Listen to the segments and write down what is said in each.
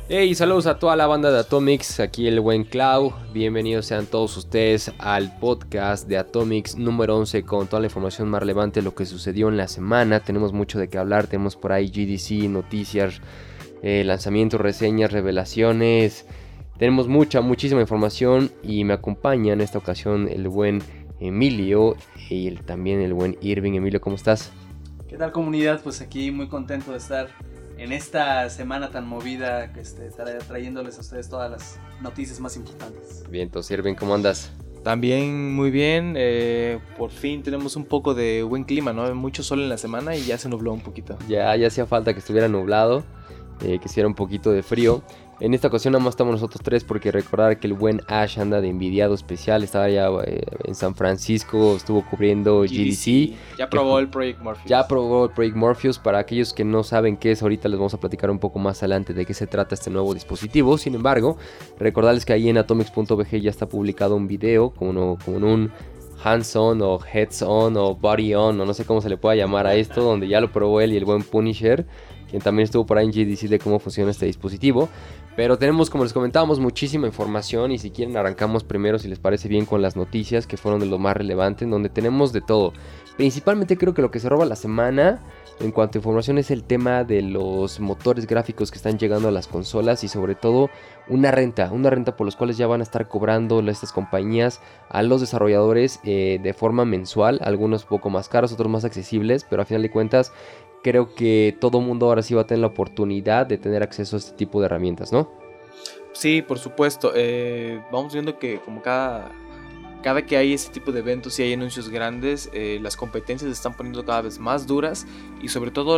Hey, saludos a toda la banda de Atomics, aquí el buen Clau. Bienvenidos sean todos ustedes al podcast de Atomics número 11 con toda la información más relevante de lo que sucedió en la semana. Tenemos mucho de qué hablar, tenemos por ahí GDC, noticias, lanzamientos, reseñas, revelaciones. Tenemos muchísima información y me acompaña en esta ocasión el buen Emilio y también el buen Irving. Emilio, ¿cómo estás? ¿Qué tal, comunidad? Pues aquí muy contento de estar en esta semana tan movida, trayéndoles a ustedes todas las noticias más importantes. Bien, entonces Irving, ¿cómo andas? También muy bien, por fin tenemos un poco de buen clima, ¿no? Mucho sol en la semana y ya se nubló un poquito. Ya hacía falta que estuviera nublado, que hiciera un poquito de frío. En esta ocasión nada más estamos nosotros tres porque recordar que el buen Ash anda de envidiado especial. Estaba ya en San Francisco, estuvo cubriendo GDC. Ya probó el Project Morpheus. Ya probó el Project Morpheus. Para aquellos que no saben qué es, ahorita les vamos a platicar un poco más adelante de qué se trata este nuevo dispositivo. Sin embargo, recordarles que ahí en atomics.bg ya está publicado un video con un hands-on o heads-on o body-on o no sé cómo se le pueda llamar a esto, donde ya lo probó él y el buen Punisher, quien también estuvo por ahí en GDC, de cómo funciona este dispositivo. Pero tenemos, como les comentábamos, muchísima información y si quieren arrancamos primero, si les parece bien, con las noticias que fueron de lo más relevante, en donde tenemos de todo. Principalmente creo que lo que se roba la semana en cuanto a información es el tema de los motores gráficos que están llegando a las consolas y sobre todo una renta por los cuales ya van a estar cobrando estas compañías a los desarrolladores de forma mensual, algunos un poco más caros, otros más accesibles, pero a final de cuentas creo que todo mundo ahora sí va a tener la oportunidad de tener acceso a este tipo de herramientas, ¿no? Sí, por supuesto. Vamos viendo que como cada que hay ese tipo de eventos y hay anuncios grandes, las competencias se están poniendo cada vez más duras y sobre todo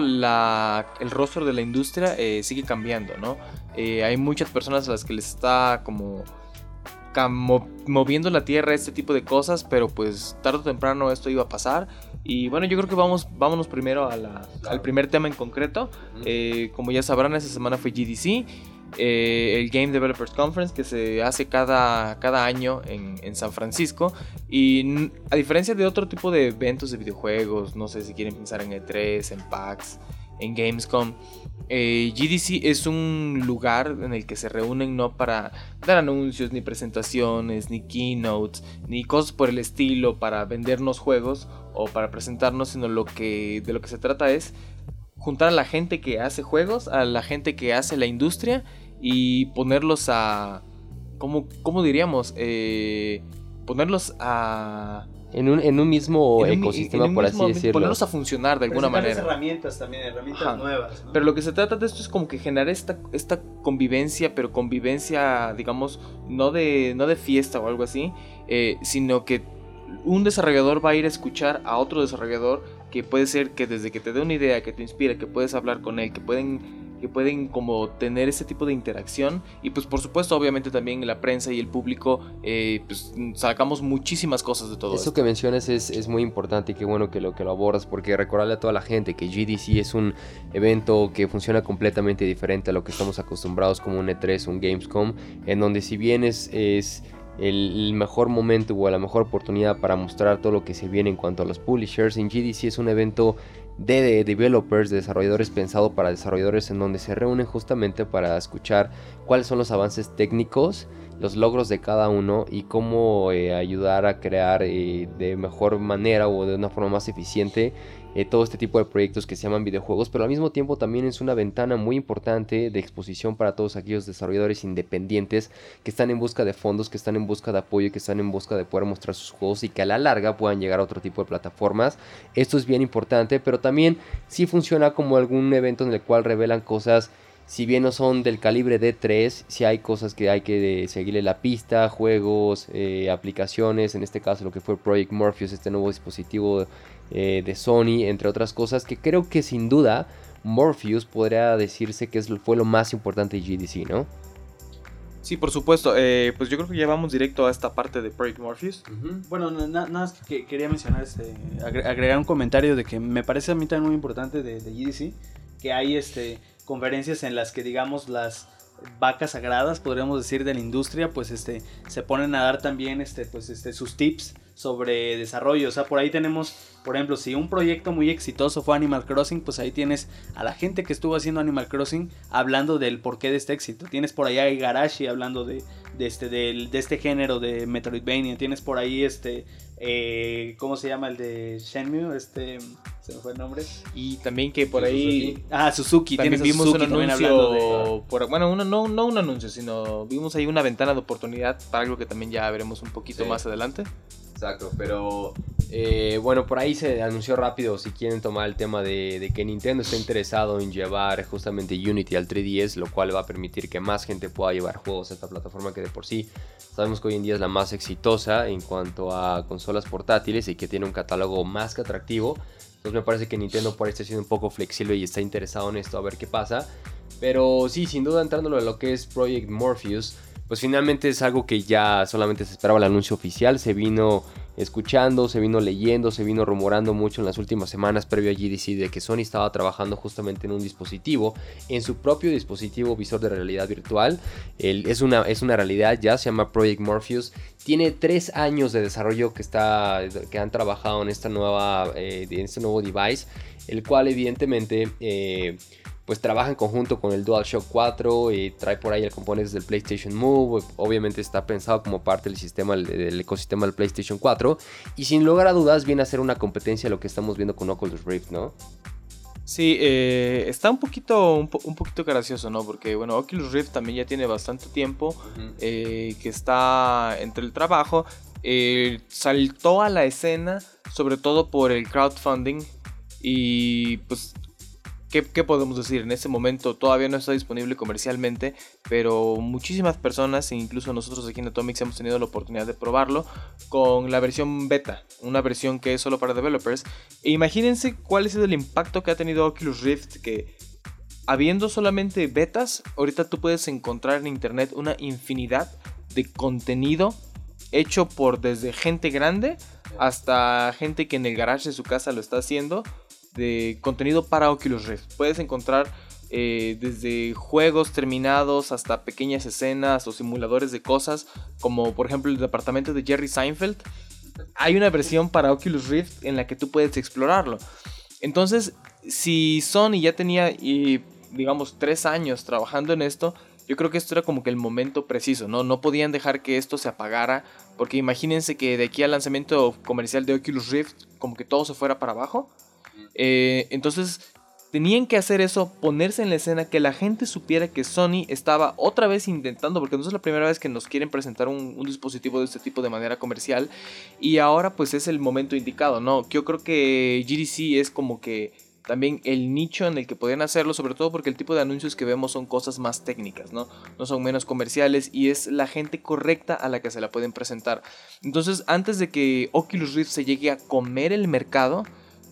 el rostro de la industria sigue cambiando, ¿no? Hay muchas personas a las que les está como moviendo la tierra este tipo de cosas, pero pues tarde o temprano esto iba a pasar. Y bueno, yo creo que vámonos primero al primer tema en concreto. Como ya sabrán, esta semana fue GDC, el Game Developers Conference, que se hace cada año en San Francisco. Y a diferencia de otro tipo de eventos de videojuegos, no sé si quieren pensar en E3, en PAX, en Gamescom, GDC es un lugar en el que se reúnen no para dar anuncios, ni presentaciones, ni keynotes, ni cosas por el estilo para vendernos juegos o para presentarnos, sino de lo que se trata es juntar a la gente que hace juegos, a la gente que hace la industria y ponerlos a... ¿Cómo diríamos? Ponerlos a... En un mismo ecosistema, por así decirlo. Ponerlos a funcionar de alguna manera. Herramientas también, herramientas nuevas, ¿no? Pero lo que se trata de esto es como que generar esta convivencia, pero convivencia, digamos, no de fiesta o algo así, sino que un desarrollador va a ir a escuchar a otro desarrollador, que puede ser que desde que te dé una idea, que te inspira, que puedes hablar con él, que pueden como tener ese tipo de interacción. Y pues por supuesto, obviamente también la prensa y el público, pues sacamos muchísimas cosas de todo esto. Eso que mencionas es muy importante y qué bueno que lo abordas, porque recordarle a toda la gente que GDC es un evento que funciona completamente diferente a lo que estamos acostumbrados como un E3, un Gamescom, en donde si bien es el mejor momento o la mejor oportunidad para mostrar todo lo que se viene en cuanto a los publishers, en GDC es un evento de developers, de desarrolladores pensado para desarrolladores, en donde se reúnen justamente para escuchar cuáles son los avances técnicos, los logros de cada uno y cómo ayudar a crear de mejor manera o de una forma más eficiente todo este tipo de proyectos que se llaman videojuegos, pero al mismo tiempo también es una ventana muy importante de exposición para todos aquellos desarrolladores independientes que están en busca de fondos, que están en busca de apoyo y que están en busca de poder mostrar sus juegos y que a la larga puedan llegar a otro tipo de plataformas. Esto es bien importante, pero también sí funciona como algún evento en el cual revelan cosas. Si bien no son del calibre de 3, sí hay cosas que hay que seguirle la pista, juegos, aplicaciones, en este caso lo que fue Project Morpheus, este nuevo dispositivo de Sony, entre otras cosas, que creo que sin duda Morpheus podría decirse que fue lo más importante de GDC, ¿no? Sí, por supuesto. Pues yo creo que ya vamos directo a esta parte de Project Morpheus. Bueno, nada más que quería mencionar, agregar un comentario de que me parece a mí también muy importante de GDC, que hay conferencias en las que, digamos, las vacas sagradas, podríamos decir, de la industria, pues se ponen a dar también sus tips sobre desarrollo. O sea, por ahí tenemos, por ejemplo, si un proyecto muy exitoso fue Animal Crossing, pues ahí tienes a la gente que estuvo haciendo Animal Crossing hablando del porqué de este éxito. Tienes por ahí a Igarashi hablando de este género de Metroidvania. Tienes por ahí ¿cómo se llama el de Shenmue? Se me fue el nombre. Y también que por ahí... Suzuki. También vimos Suzuki un anuncio... no un anuncio, sino vimos ahí una ventana de oportunidad para algo que también ya veremos un poquito más adelante. Exacto, pero bueno, por ahí se anunció rápido, si quieren tomar el tema de que Nintendo está interesado en llevar justamente Unity al 3DS, lo cual va a permitir que más gente pueda llevar juegos a esta plataforma que de por sí sabemos que hoy en día es la más exitosa en cuanto a consolas portátiles y que tiene un catálogo más que atractivo. Entonces me parece que Nintendo por ahí está siendo un poco flexible y está interesado en esto, a ver qué pasa. Pero sí, sin duda entrándolo en lo que es Project Morpheus, pues finalmente es algo que ya solamente se esperaba el anuncio oficial. Se vino escuchando, se vino leyendo, se vino rumorando mucho en las últimas semanas previo a GDC de que Sony estaba trabajando justamente en un dispositivo, en su propio dispositivo visor de realidad virtual. Es una realidad ya, se llama Project Morpheus. Tiene 3 años de desarrollo que han trabajado en este nuevo device, el cual evidentemente... pues trabaja en conjunto con el DualShock 4 y trae por ahí el componentes del PlayStation Move. Obviamente está pensado como parte del ecosistema del PlayStation 4 y sin lugar a dudas viene a ser una competencia a lo que estamos viendo con Oculus Rift, ¿no? Sí, está un poquito gracioso, ¿no? Porque bueno, Oculus Rift también ya tiene bastante tiempo que está entre el trabajo. Saltó a la escena sobre todo por el crowdfunding y pues... ¿Qué podemos decir? En este momento todavía no está disponible comercialmente, pero muchísimas personas, e incluso nosotros aquí en Atomics hemos tenido la oportunidad de probarlo con la versión beta, una versión que es solo para developers. E imagínense cuál ha sido el impacto que ha tenido Oculus Rift, que habiendo solamente betas, ahorita tú puedes encontrar en internet una infinidad de contenido hecho por desde gente grande hasta gente que en el garage de su casa lo está haciendo, de contenido para Oculus Rift. Puedes encontrar desde juegos terminados hasta pequeñas escenas o simuladores de cosas, como por ejemplo el departamento de Jerry Seinfeld. Hay una versión para Oculus Rift en la que tú puedes explorarlo. Entonces, si Sony ya tenía digamos 3 años trabajando en esto, yo creo que esto era como que el momento preciso, ¿no? No podían dejar que esto se apagara, porque imagínense que de aquí al lanzamiento comercial de Oculus Rift como que todo se fuera para abajo. Entonces tenían que hacer eso, ponerse en la escena, que la gente supiera que Sony estaba otra vez intentando, porque no es la primera vez que nos quieren presentar un dispositivo de este tipo de manera comercial, y ahora pues es el momento indicado, ¿no? Yo creo que GDC es como que también el nicho en el que podrían hacerlo, sobre todo porque el tipo de anuncios que vemos son cosas más técnicas, ¿no? No son menos comerciales y es la gente correcta a la que se la pueden presentar. Entonces, antes de que Oculus Rift se llegue a comer el mercado,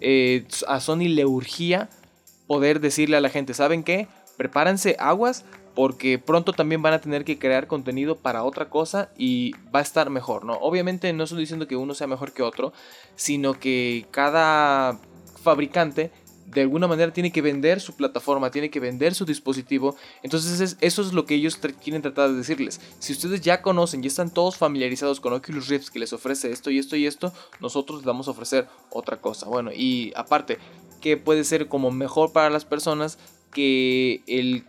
a Sony le urgía poder decirle a la gente, ¿saben qué? Prepárense aguas, porque pronto también van a tener que crear contenido para otra cosa y va a estar mejor, ¿no? Obviamente no estoy diciendo que uno sea mejor que otro, sino que cada fabricante de alguna manera tiene que vender su plataforma, tiene que vender su dispositivo. Entonces eso es lo que ellos quieren tratar de decirles. Si ustedes ya conocen, ya están todos familiarizados con Oculus Rift, que les ofrece esto y esto y esto, nosotros les vamos a ofrecer otra cosa. Bueno, y aparte, que puede ser como mejor para las personas que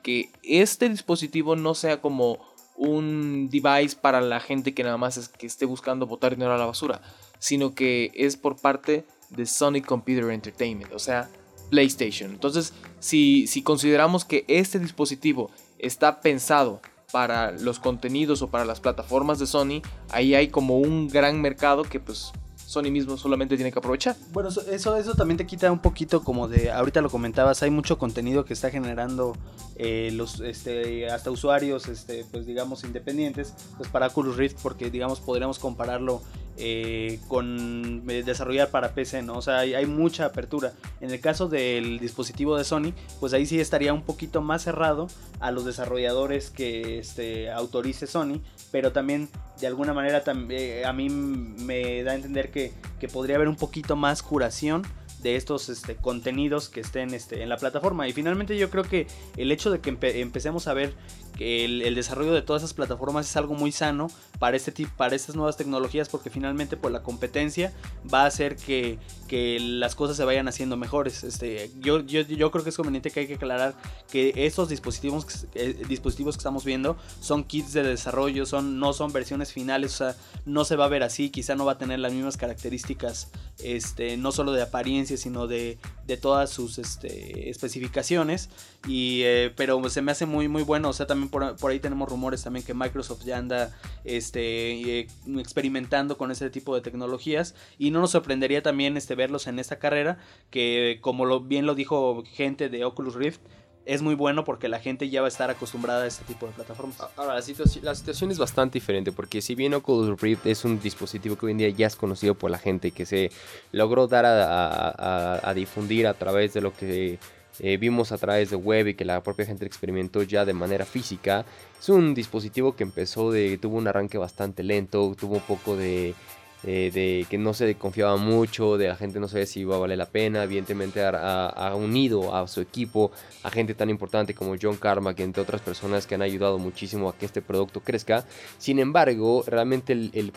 este dispositivo no sea como un device para la gente que nada más es que esté buscando botar dinero a la basura, sino que es por parte de Sony Computer Entertainment, o sea, PlayStation. Entonces, si consideramos que este dispositivo está pensado para los contenidos o para las plataformas de Sony, ahí hay como un gran mercado que pues Sony mismo solamente tiene que aprovechar. Bueno, eso también te quita un poquito como de, ahorita lo comentabas, hay mucho contenido que está generando hasta usuarios, pues digamos independientes, pues para Oculus Rift, porque digamos podríamos compararlo con desarrollar para PC, ¿no? O sea, hay mucha apertura. En el caso del dispositivo de Sony, pues ahí sí estaría un poquito más cerrado a los desarrolladores que autorice Sony, pero también de alguna manera a mí me da a entender que podría haber un poquito más curación de estos contenidos que estén en la plataforma. Y finalmente yo creo que el hecho de que empecemos a ver que el desarrollo de todas esas plataformas es algo muy sano para estas nuevas tecnologías, porque finalmente pues la competencia va a hacer que las cosas se vayan haciendo mejores. Yo creo que es conveniente que hay que aclarar que estos dispositivos que estamos viendo son kits de desarrollo, no son versiones finales, o sea, no se va a ver así, quizá no va a tener las mismas características, no solo de apariencia, sino de todas sus especificaciones, pero se me hace muy muy bueno. O sea, también por ahí tenemos rumores también que Microsoft ya anda experimentando con ese tipo de tecnologías, y no nos sorprendería también verlos en esta carrera, que como bien lo dijo gente de Oculus Rift, es muy bueno porque la gente ya va a estar acostumbrada a este tipo de plataformas. Ahora, la situación es bastante diferente, porque si bien Oculus Rift es un dispositivo que hoy en día ya es conocido por la gente, que se logró dar a difundir a través de lo que vimos a través de web y que la propia gente experimentó ya de manera física, es un dispositivo que tuvo un arranque bastante lento, tuvo un poco de que no se confiaba mucho, de la gente no sabía si iba a valer la pena. Evidentemente ha unido a su equipo a gente tan importante como John Carmack, entre otras personas que han ayudado muchísimo a que este producto crezca. Sin embargo, realmente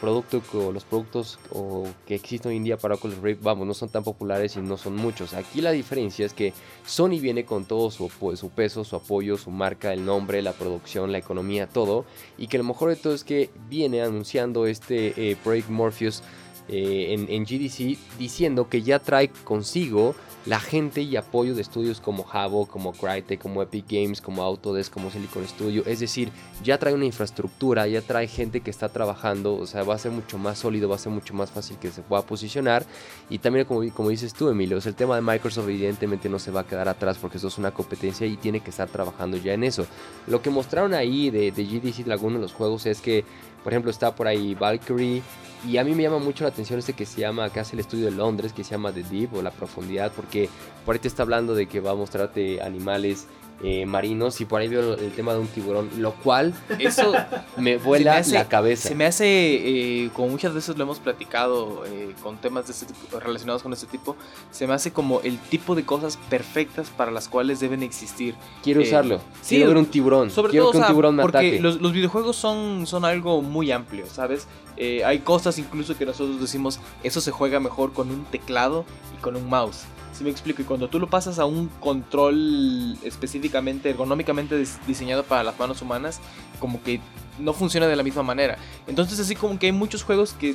los productos que existen hoy en día para Oculus Rift, no son tan populares y no son muchos. Aquí la diferencia es que Sony viene con todo su peso, su apoyo, su marca, el nombre, la producción, la economía, todo, y que lo mejor de todo es que viene anunciando Project Morpheus en GDC, diciendo que ya trae consigo la gente y apoyo de estudios como Habbo, como Crytek, como Epic Games, como Autodesk, como Silicon Studio. Es decir, ya trae una infraestructura, ya trae gente que está trabajando. O sea, va a ser mucho más sólido, va a ser mucho más fácil que se pueda posicionar. Y también, como dices tú, Emilio, el tema de Microsoft evidentemente no se va a quedar atrás, porque eso es una competencia y tiene que estar trabajando ya en eso. Lo que mostraron ahí de GDC de algunos de los juegos es que, por ejemplo, está por ahí Valkyrie. Y a mí me llama mucho la atención que hace el estudio de Londres, que se llama The Deep, o La Profundidad, porque por ahí te está hablando de que va a mostrarte animales marinos, y por ahí veo el tema de un tiburón, lo cual eso me vuela la cabeza. Se me hace, como muchas veces lo hemos platicado con temas de este tipo, relacionados con este tipo, se me hace como el tipo de cosas perfectas para las cuales deben existir. Quiero usarlo, quiero ver un tiburón, quiero que un tiburón me ataque. Porque los videojuegos son algo muy amplio, ¿sabes? Hay cosas incluso que nosotros decimos, eso se juega mejor con un teclado y con un mouse. ¿Sí me explico? Y cuando tú lo pasas a un control específicamente, ergonómicamente diseñado para las manos humanas, como que no funciona de la misma manera. Entonces, así como que hay muchos juegos que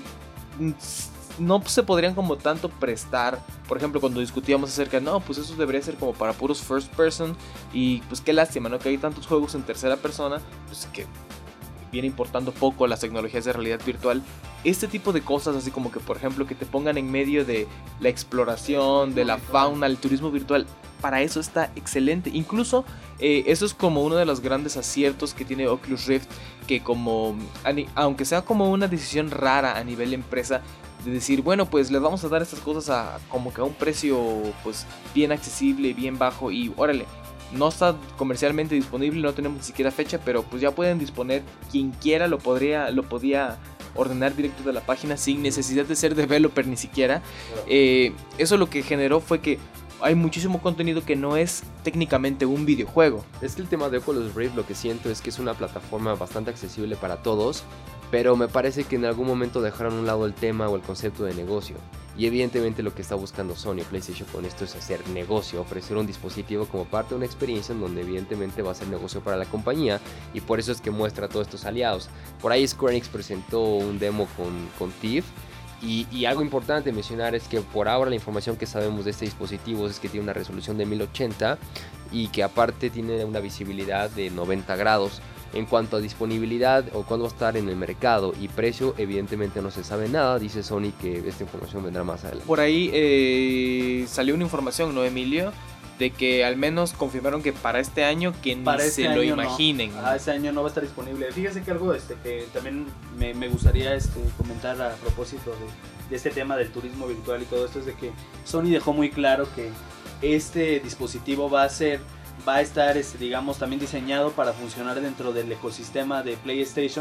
no se podrían como tanto prestar. Por ejemplo, cuando discutíamos acerca, no, pues eso debería ser como para puros first person. Y pues qué lástima, ¿no? Que hay tantos juegos en tercera persona, pues que viene importando poco las tecnologías de realidad virtual. Este tipo de cosas, así como que por ejemplo que te pongan en medio de la exploración, de la fauna, el turismo virtual, para eso está excelente. Incluso eso es como uno de los grandes aciertos que tiene Oculus Rift, que como, aunque sea como una decisión rara a nivel empresa, de decir, bueno, pues les vamos a dar estas cosas como que a un precio pues bien accesible, bien bajo, y órale, no está comercialmente disponible, no tenemos ni siquiera fecha, pero pues ya pueden disponer, quien quiera lo podía ordenar directo de la página sin necesidad de ser developer ni siquiera. Eso lo que generó fue que hay muchísimo contenido que no es técnicamente un videojuego. Es que el tema de Oculus Rift, lo que siento es que es una plataforma bastante accesible para todos, pero me parece que en algún momento dejaron a un lado el tema o el concepto de negocio. Y evidentemente lo que está buscando Sony o PlayStation con esto es hacer negocio, ofrecer un dispositivo como parte de una experiencia en donde evidentemente va a ser negocio para la compañía, y por eso es que muestra a todos estos aliados. Por ahí Square Enix presentó un demo con Thief, y algo importante mencionar es que por ahora la información que sabemos de este dispositivo es que tiene una resolución de 1080 y que aparte tiene una visibilidad de 90 grados. En cuanto a disponibilidad o cuándo va a estar en el mercado y precio, evidentemente no se sabe nada. Dice Sony que esta información vendrá más adelante. Por ahí salió una información, ¿no, Emilio? De que al menos confirmaron que para este año, que ni se lo imaginen. No. Este año no va a estar disponible. Fíjese que algo que también me gustaría comentar a propósito de este tema del turismo virtual y todo esto, es de que Sony dejó muy claro que este dispositivo va a estar digamos también diseñado para funcionar dentro del ecosistema de PlayStation,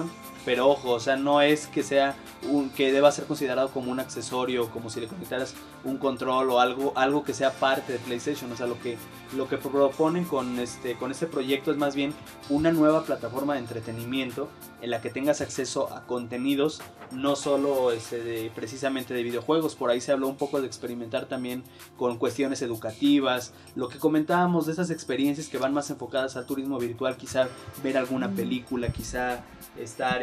pero ojo, o sea, no es que sea que deba ser considerado como un accesorio, como si le conectaras un control o algo que sea parte de PlayStation. O sea, lo que proponen con este proyecto es más bien una nueva plataforma de entretenimiento en la que tengas acceso a contenidos, no solo precisamente de videojuegos. Por ahí se habló un poco de experimentar también con cuestiones educativas, lo que comentábamos de esas experiencias que van más enfocadas al turismo virtual, quizá ver alguna película, quizá estar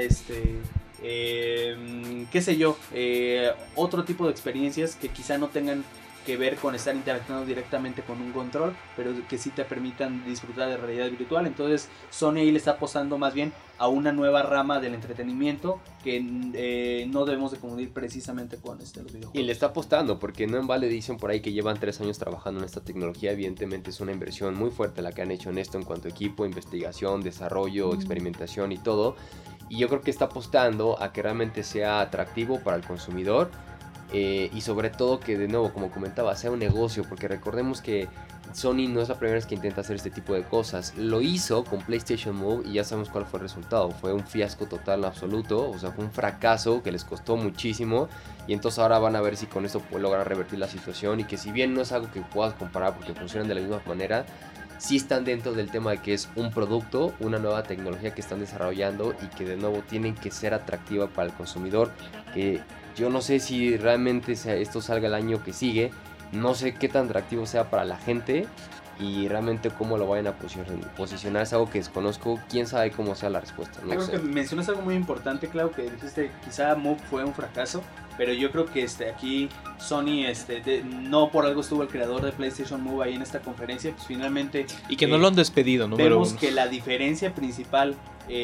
qué sé yo, otro tipo de experiencias que quizá no tengan que ver con estar interactuando directamente con un control, pero que sí te permitan disfrutar de realidad virtual. Entonces Sony ahí le está apostando más bien a una nueva rama del entretenimiento que no debemos de confundir precisamente con los videojuegos. Y le está apostando, porque no en vale dicen por ahí que llevan 3 años trabajando en esta tecnología. Evidentemente es una inversión muy fuerte la que han hecho en esto en cuanto a equipo, investigación, desarrollo, experimentación y todo. Y yo creo que está apostando a que realmente sea atractivo para el consumidor. Y sobre todo que, de nuevo, como comentaba, sea un negocio, porque recordemos que Sony no es la primera vez que intenta hacer este tipo de cosas. Lo hizo con PlayStation Move y ya sabemos cuál fue el resultado. Fue un fiasco total, absoluto. O sea, fue un fracaso que les costó muchísimo. Y entonces ahora van a ver si con esto pueden lograr revertir la situación. Y que si bien no es algo que puedas comparar porque funcionan de la misma manera, sí están dentro del tema de que es un producto, una nueva tecnología que están desarrollando y que de nuevo tienen que ser atractiva para el consumidor. Que yo no sé si realmente esto salga el año que sigue, no sé qué tan atractivo sea para la gente y realmente cómo lo vayan a posicionar. Es algo que desconozco, quién sabe cómo sea la respuesta. Yo creo que mencionas algo muy importante, Clau, que dijiste quizá Move fue un fracaso, pero yo creo que aquí Sony no por algo estuvo el creador de PlayStation Move ahí en esta conferencia, pues finalmente y que no lo han despedido, ¿no? Vemos que la diferencia principal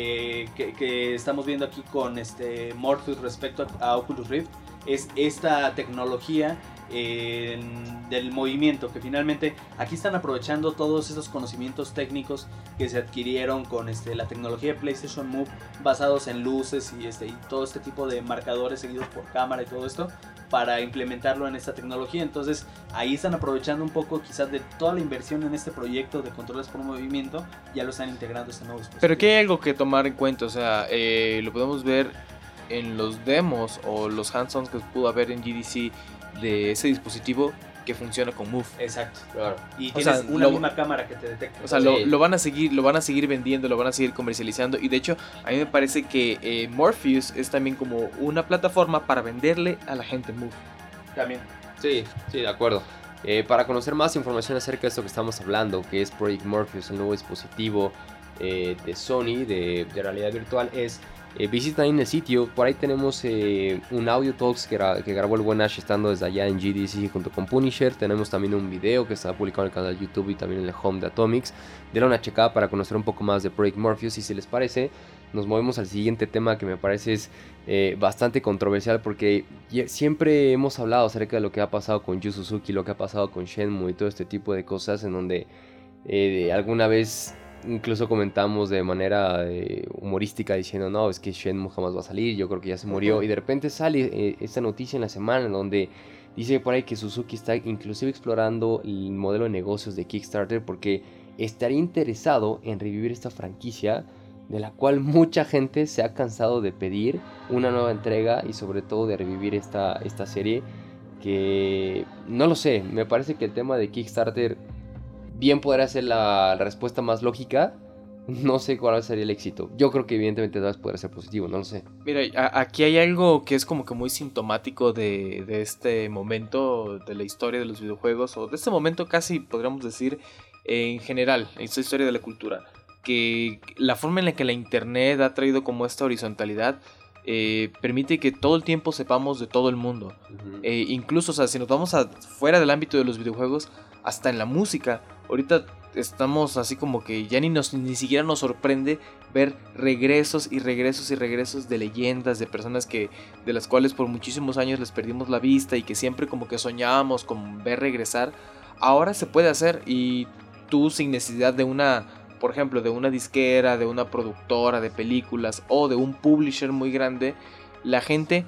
que estamos viendo aquí con Morpheus respecto a Oculus Rift es esta tecnología del movimiento, que finalmente aquí están aprovechando todos esos conocimientos técnicos que se adquirieron con la tecnología de PlayStation Move, basados en luces y todo este tipo de marcadores seguidos por cámara y todo esto, para implementarlo en esta tecnología. Entonces ahí están aprovechando un poco quizás de toda la inversión en este proyecto de controles por movimiento, ya lo están integrando este nuevo dispositivo. Pero aquí hay algo que tomar en cuenta, o sea, lo podemos ver en los demos o los hands-ons que pudo haber en GDC de ese dispositivo que funciona con Move. Exacto, claro. Y o tienes sea, una misma cámara que te detecta. O sea, lo van a seguir vendiendo, lo van a seguir comercializando. Y de hecho, a mí me parece que Morpheus es también como una plataforma para venderle a la gente Move. También. Sí, de acuerdo. Para conocer más información acerca de esto que estamos hablando, que es Project Morpheus, el nuevo dispositivo de Sony de realidad virtual, visita ahí en el sitio. Por ahí tenemos un audio talks que grabó el buen Ash estando desde allá en GDC junto con Punisher. Tenemos también un video que está publicado en el canal de YouTube y también en el home de Atomics. Denle una checada para conocer un poco más de Project Morpheus. Y si les parece, nos movemos al siguiente tema que me parece es bastante controversial, porque siempre hemos hablado acerca de lo que ha pasado con Yu Suzuki, lo que ha pasado con Shenmue y todo este tipo de cosas, en donde alguna vez incluso comentamos de manera humorística diciendo, no, es que Shenmue jamás va a salir, yo creo que ya se murió. Y de repente sale esta noticia en la semana en donde dice por ahí que Suzuki está inclusive explorando el modelo de negocios de Kickstarter, porque estaría interesado en revivir esta franquicia de la cual mucha gente se ha cansado de pedir una nueva entrega y sobre todo de revivir esta serie, que no lo sé, me parece que el tema de Kickstarter bien podría ser la respuesta más lógica. No sé cuál sería el éxito. Yo creo que evidentemente podría ser positivo, no lo sé. Mira, aquí hay algo que es como que muy sintomático de este momento de la historia de los videojuegos, o de este momento casi podríamos decir en general, en esta historia de la cultura, que la forma en la que la internet ha traído como esta horizontalidad permite que todo el tiempo sepamos de todo el mundo. Incluso, o sea, si nos vamos fuera del ámbito de los videojuegos, hasta en la música, ahorita estamos así como que ya ni siquiera nos sorprende ver regresos y regresos y regresos de leyendas, de personas de las cuales por muchísimos años les perdimos la vista y que siempre como que soñábamos con ver regresar. Ahora se puede hacer, y tú, sin necesidad de por ejemplo, de una disquera, de una productora de películas o de un publisher muy grande, la gente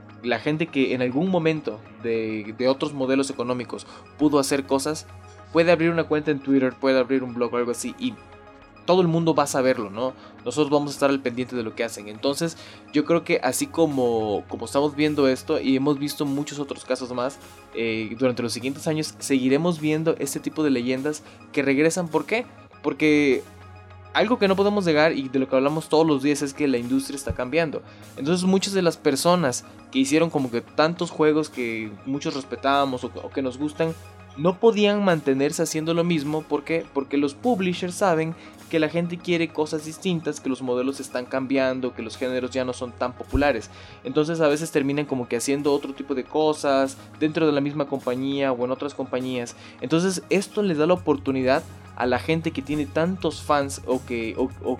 que en algún momento de otros modelos económicos pudo hacer cosas, puede abrir una cuenta en Twitter, puede abrir un blog o algo así, y todo el mundo va a saberlo, ¿no? Nosotros vamos a estar al pendiente de lo que hacen. Entonces yo creo que así como estamos viendo esto y hemos visto muchos otros casos más, durante los siguientes años seguiremos viendo este tipo de leyendas que regresan. ¿Por qué? Porque algo que no podemos negar y de lo que hablamos todos los días es que la industria está cambiando. Entonces muchas de las personas que hicieron como que tantos juegos que muchos respetábamos o que nos gustan, no podían mantenerse haciendo lo mismo. ¿Por qué? Porque los publishers saben que la gente quiere cosas distintas, que los modelos están cambiando, que los géneros ya no son tan populares. Entonces a veces terminan como que haciendo otro tipo de cosas dentro de la misma compañía o en otras compañías. Entonces esto les da la oportunidad a la gente que tiene tantos fans o que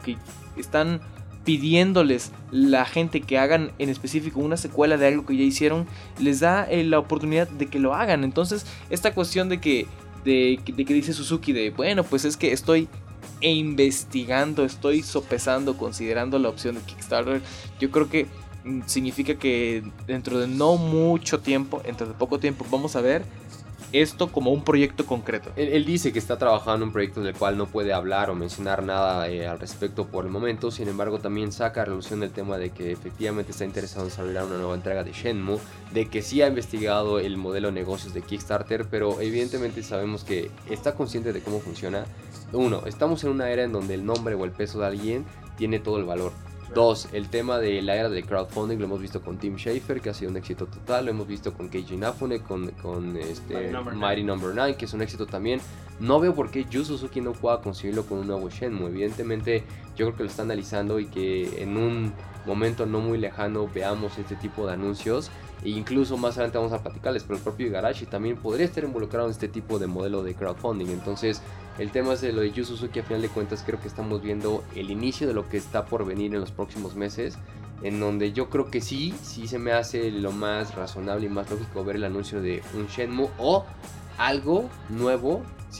están pidiéndoles la gente que hagan en específico una secuela de algo que ya hicieron, les da la oportunidad de que lo hagan. Entonces esta cuestión de que dice Suzuki de bueno, pues es que estoy investigando, estoy sopesando, considerando la opción de Kickstarter, yo creo que significa que dentro de no mucho tiempo, dentro de poco tiempo, vamos a ver esto como un proyecto concreto. Él dice que está trabajando en un proyecto del cual no puede hablar o mencionar nada al respecto por el momento. Sin embargo, también saca a relucir el tema de que efectivamente está interesado en desarrollar una nueva entrega de Shenmue, de que sí ha investigado el modelo de negocios de Kickstarter, pero evidentemente sabemos que está consciente de cómo funciona. Uno, estamos en una era en donde el nombre o el peso de alguien tiene todo el valor. Dos, el tema de la era del crowdfunding lo hemos visto con Tim Schafer, que ha sido un éxito total. Lo hemos visto con Keiji Inafune, con Mighty Number 9, que es un éxito también. No veo por qué Yu Suzuki no pueda conseguirlo con un nuevo Shenmue. Evidentemente yo creo que lo está analizando y que en un momento no muy lejano veamos este tipo de anuncios. E incluso más adelante vamos a platicarles, pero el propio Igarashi también podría estar involucrado en este tipo de modelo de crowdfunding. Entonces el tema es de lo de Yu Suzuki. A final de cuentas creo que estamos viendo el inicio de lo que está por venir en los próximos meses, en donde yo creo que sí se me hace lo más razonable y más lógico ver el anuncio de un Shenmue o algo nuevo,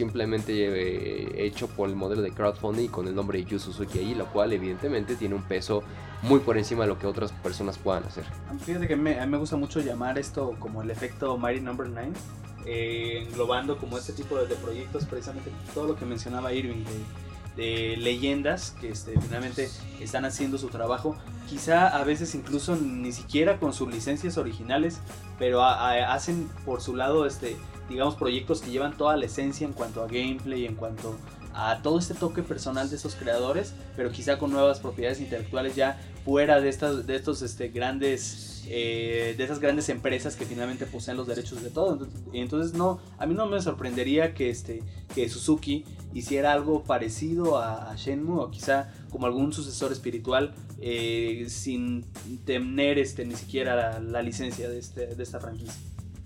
simplemente hecho por el modelo de crowdfunding con el nombre de Yu Suzuki ahí, lo cual evidentemente tiene un peso muy por encima de lo que otras personas puedan hacer. Fíjate que a mí me gusta mucho llamar esto como el efecto Mighty Number 9, englobando como este tipo de proyectos, precisamente todo lo que mencionaba Irving de leyendas que finalmente están haciendo su trabajo, quizá a veces incluso ni siquiera con sus licencias originales, pero hacen por su lado digamos proyectos que llevan toda la esencia en cuanto a gameplay, en cuanto a todo este toque personal de esos creadores, pero quizá con nuevas propiedades intelectuales ya fuera de estos grandes de esas grandes empresas que finalmente poseen los derechos de todo. Entonces a mí no me sorprendería que Suzuki hiciera algo parecido a Shenmue, o quizá como algún sucesor espiritual, sin tener ni siquiera la licencia de esta franquicia.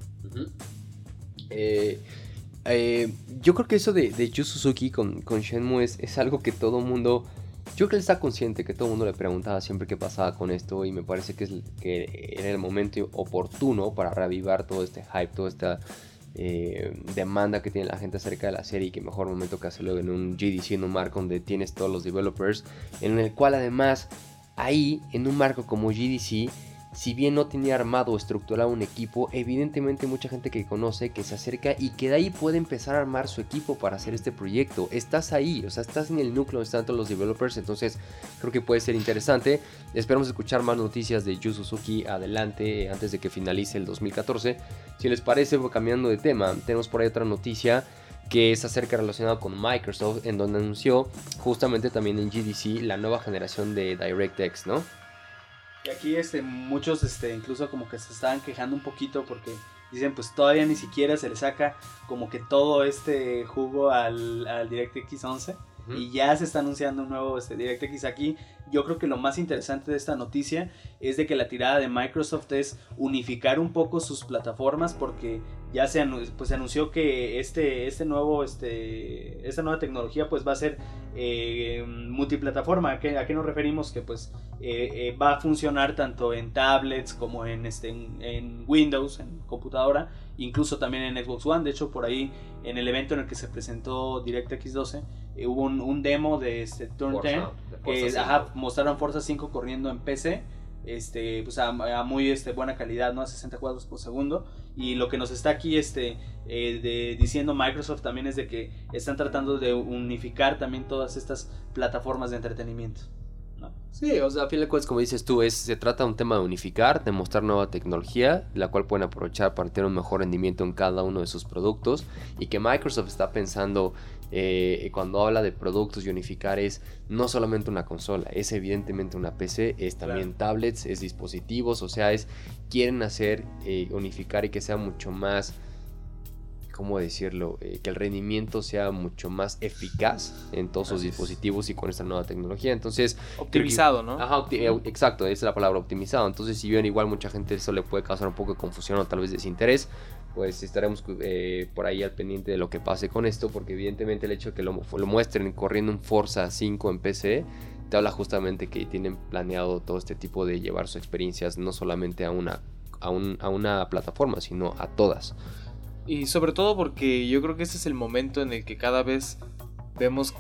Yo creo que eso de Yu Suzuki con Shenmue es algo que todo mundo, yo creo que él está consciente, que todo el mundo le preguntaba siempre qué pasaba con esto, y me parece que era el momento oportuno para reavivar todo este hype, toda esta demanda que tiene la gente acerca de la serie, y que mejor momento que hacerlo en un GDC, en un marco donde tienes todos los developers, en el cual además ahí, en un marco como GDC, si bien no tenía armado o estructurado un equipo, evidentemente mucha gente que conoce, que se acerca y que de ahí puede empezar a armar su equipo para hacer este proyecto. Estás ahí, o sea, estás en el núcleo donde están todos los developers, entonces creo que puede ser interesante. Esperamos escuchar más noticias de Yu Suzuki adelante, antes de que finalice el 2014. Si les parece, cambiando de tema, tenemos por ahí otra noticia que es acerca relacionada con Microsoft, en donde anunció justamente también en GDC la nueva generación de DirectX, ¿no? Y aquí muchos incluso como que se estaban quejando un poquito porque dicen pues todavía ni siquiera se le saca como que todo jugo al DirectX 11, y ya se está anunciando un nuevo DirectX aquí. Yo creo que lo más interesante de esta noticia es de que la tirada de Microsoft es unificar un poco sus plataformas, porque ya se anunció que esta nueva tecnología pues va a ser multiplataforma. ¿A qué nos referimos? Que pues va a funcionar tanto en tablets como en Windows, en computadora, incluso también en Xbox One. De hecho, por ahí en el evento en el que se presentó DirectX 12 hubo un demo de Turn 10 que mostraron Forza 5 corriendo en PC, pues a muy buena calidad, ¿no? A 60 cuadros por segundo. Y lo que nos está aquí diciendo Microsoft también es de que están tratando de unificar también todas estas plataformas de entretenimiento, ¿no? Sí, o sea, a fin de cuentas, como dices tú, se trata de un tema de unificar, de mostrar nueva tecnología, la cual pueden aprovechar para tener un mejor rendimiento en cada uno de sus productos, y que Microsoft está pensando, cuando habla de productos y unificar, es no solamente una consola, es evidentemente una PC, es también tablets, es dispositivos, o sea, quieren hacer, unificar y que sea mucho más... ¿cómo decirlo? Que el rendimiento sea mucho más eficaz en todos sus dispositivos y con esta nueva tecnología. Entonces, optimizado, ¿no? Ajá, exacto, esa es la palabra, optimizado. Entonces, si bien igual mucha gente eso le puede causar un poco de confusión o tal vez desinterés, pues estaremos por ahí al pendiente de lo que pase con esto, porque evidentemente el hecho de que lo muestren corriendo un Forza 5 en PC te habla justamente que tienen planeado todo este tipo de llevar sus experiencias no solamente a una plataforma, sino a todas. Y sobre todo porque yo creo que ese es el momento en el que cada vez vemos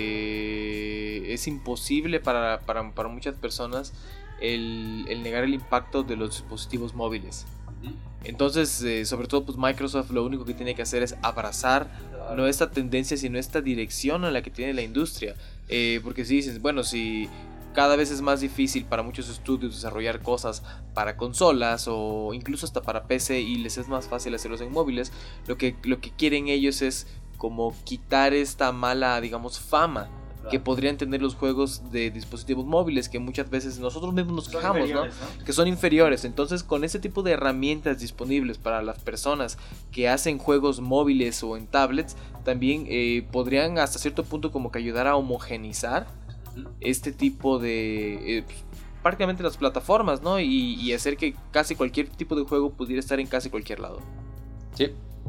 que es imposible para muchas personas el negar el impacto de los dispositivos móviles. Entonces, sobre todo pues Microsoft lo único que tiene que hacer es abrazar no esta tendencia, sino esta dirección a la que tiene la industria. Porque si dices, bueno, si cada vez es más difícil para muchos estudios desarrollar cosas para consolas o incluso hasta para PC y les es más fácil hacerlos en móviles, lo que quieren ellos es como quitar esta mala, digamos, fama que podrían tener los juegos de dispositivos móviles, que muchas veces nosotros mismos nos quejamos, ¿no? Que son inferiores. Entonces, con ese tipo de herramientas disponibles para las personas que hacen juegos móviles o en tablets, también podrían hasta cierto punto como que ayudar a homogenizar este tipo de prácticamente las plataformas, ¿no? Y hacer que casi cualquier tipo de juego pudiera estar en casi cualquier lado. Sí.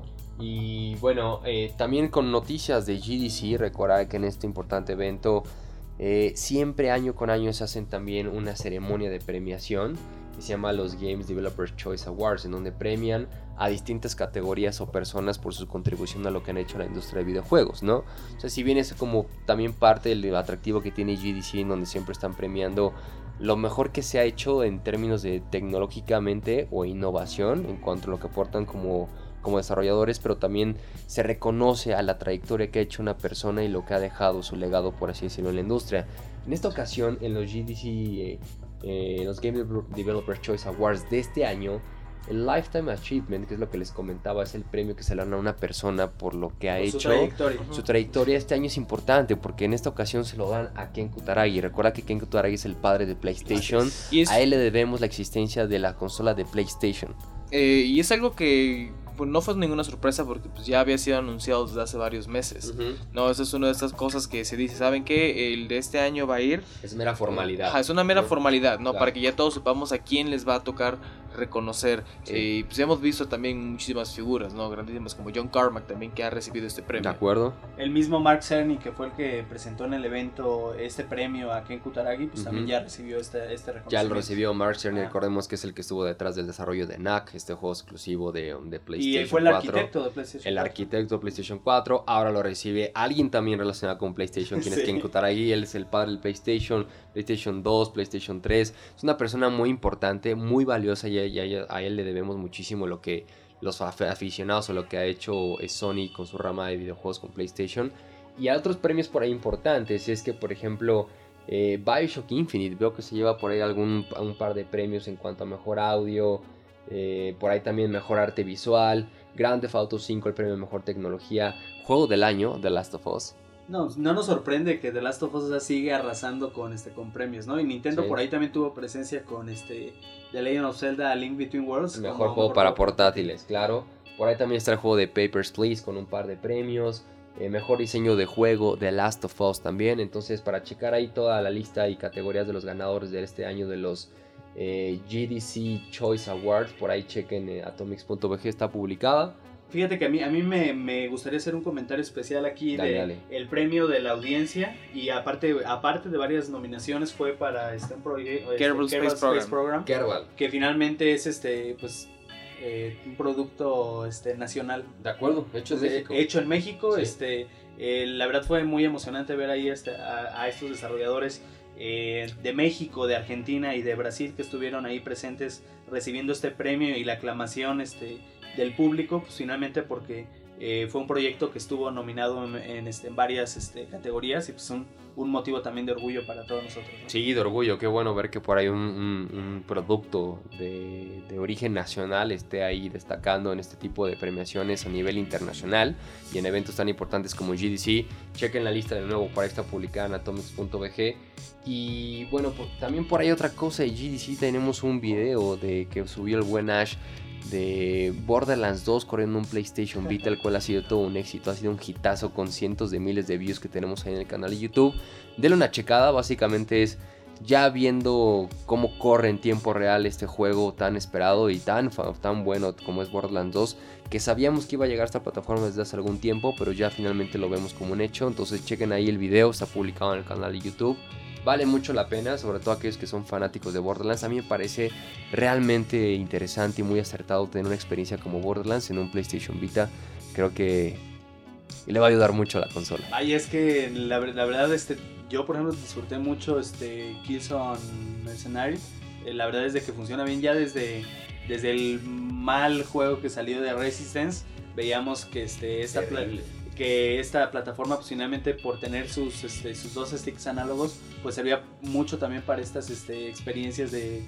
Y bueno, también con noticias de GDC, recordar que en este importante evento siempre año con año se hacen también una ceremonia de premiación que se llama los Games Developers Choice Awards, en donde premian a distintas categorías o personas por su contribución a lo que han hecho a la industria de videojuegos, ¿no? O sea, si bien es como también parte del atractivo que tiene GDC, en donde siempre están premiando lo mejor que se ha hecho en términos de tecnológicamente o innovación en cuanto a lo que aportan como desarrolladores, pero también se reconoce a la trayectoria que ha hecho una persona y lo que ha dejado, su legado, por así decirlo, en la industria. En esta ocasión, en los GDC, los Game Developers Choice Awards de este año, el Lifetime Achievement, que es lo que les comentaba, es el premio que se le dan a una persona por lo que ha hecho. Su trayectoria este año es importante porque en esta ocasión se lo dan a Ken Kutaragi. Recuerda que Ken Kutaragi es el padre de PlayStation. A él le debemos la existencia de la consola de PlayStation. Y es algo que pues no fue ninguna sorpresa porque pues ya había sido anunciado desde hace varios meses. No, esa es una de estas cosas que se dice, ¿saben qué? El de este año va a ir. Es mera formalidad. Es una mera formalidad, ¿no? Claro. Para que ya todos sepamos a quién les va a tocar reconocer. Pues hemos visto también muchísimas figuras, ¿no? Grandísimas, como John Carmack también, que ha recibido este premio. De acuerdo. El mismo Mark Cerny, que fue el que presentó en el evento este premio a Ken Kutaragi, pues también ya recibió este reconocimiento. Ya lo recibió Mark Cerny, recordemos que es el que estuvo detrás del desarrollo de Knack, este juego exclusivo de PlayStation 4. Y él fue el arquitecto de PlayStation 4. El arquitecto de PlayStation 4, ahora lo recibe alguien también relacionado con PlayStation, quien es Ken Kutaragi. Él es el padre del PlayStation 2, PlayStation 3. Es una persona muy importante, muy valiosa y a él le debemos muchísimo lo que los aficionados o lo que ha hecho Sony con su rama de videojuegos con PlayStation. Y hay otros premios por ahí importantes, es que por ejemplo Bioshock Infinite, veo que se lleva por ahí un par de premios en cuanto a mejor audio, por ahí también mejor arte visual. Grand Theft Auto 5, el premio de mejor tecnología. Juego del año, The Last of Us. No nos sorprende que The Last of Us sigue arrasando con premios, ¿no? Y Nintendo por ahí también tuvo presencia con The Legend of Zelda A Link Between Worlds. Mejor juego para portátiles, claro. Por ahí también está el juego de Papers, Please con un par de premios. Mejor diseño de juego, The Last of Us también. Entonces, para checar ahí toda la lista y categorías de los ganadores de este año de los GDC Choice Awards, por ahí chequen atomics.bg, está publicada. Fíjate que a mí me gustaría hacer un comentario especial aquí el premio de la audiencia, y aparte de varias nominaciones fue para Kerbal Space Program, que finalmente es un producto nacional. De acuerdo, hecho en México. Hecho en México, sí. La verdad fue muy emocionante ver ahí a estos desarrolladores de México, de Argentina y de Brasil que estuvieron ahí presentes recibiendo este premio y la aclamación del público, pues finalmente porque fue un proyecto que estuvo nominado en varias categorías y pues un motivo también de orgullo para todos nosotros, ¿no? Sí, de orgullo, qué bueno ver que por ahí un producto de origen nacional esté ahí destacando en este tipo de premiaciones a nivel internacional y en eventos tan importantes como GDC. Chequen la lista de nuevo, para esta publicada en atomics.bg. Y bueno, también por ahí otra cosa de GDC, tenemos un video que subió el buen Ash de Borderlands 2 corriendo un PlayStation Vita, el cual ha sido todo un éxito, ha sido un hitazo con cientos de miles de views que tenemos ahí en el canal de YouTube. Denle una checada, básicamente es ya viendo cómo corre en tiempo real este juego tan esperado y tan bueno como es Borderlands 2, que sabíamos que iba a llegar a esta plataforma desde hace algún tiempo, pero ya finalmente lo vemos como un hecho. Entonces chequen ahí el video, está publicado en el canal de YouTube. Vale mucho la pena, sobre todo aquellos que son fanáticos de Borderlands. A mí me parece realmente interesante y muy acertado tener una experiencia como Borderlands en un PlayStation Vita. Creo que le va a ayudar mucho a la consola. Ay, es que la verdad, yo por ejemplo disfruté mucho Killzone Mercenary. La verdad es de que funciona bien ya desde el mal juego que salió de Resistance. Veíamos que esta plataforma, pues finalmente por tener sus dos sticks análogos, pues servía mucho también para estas experiencias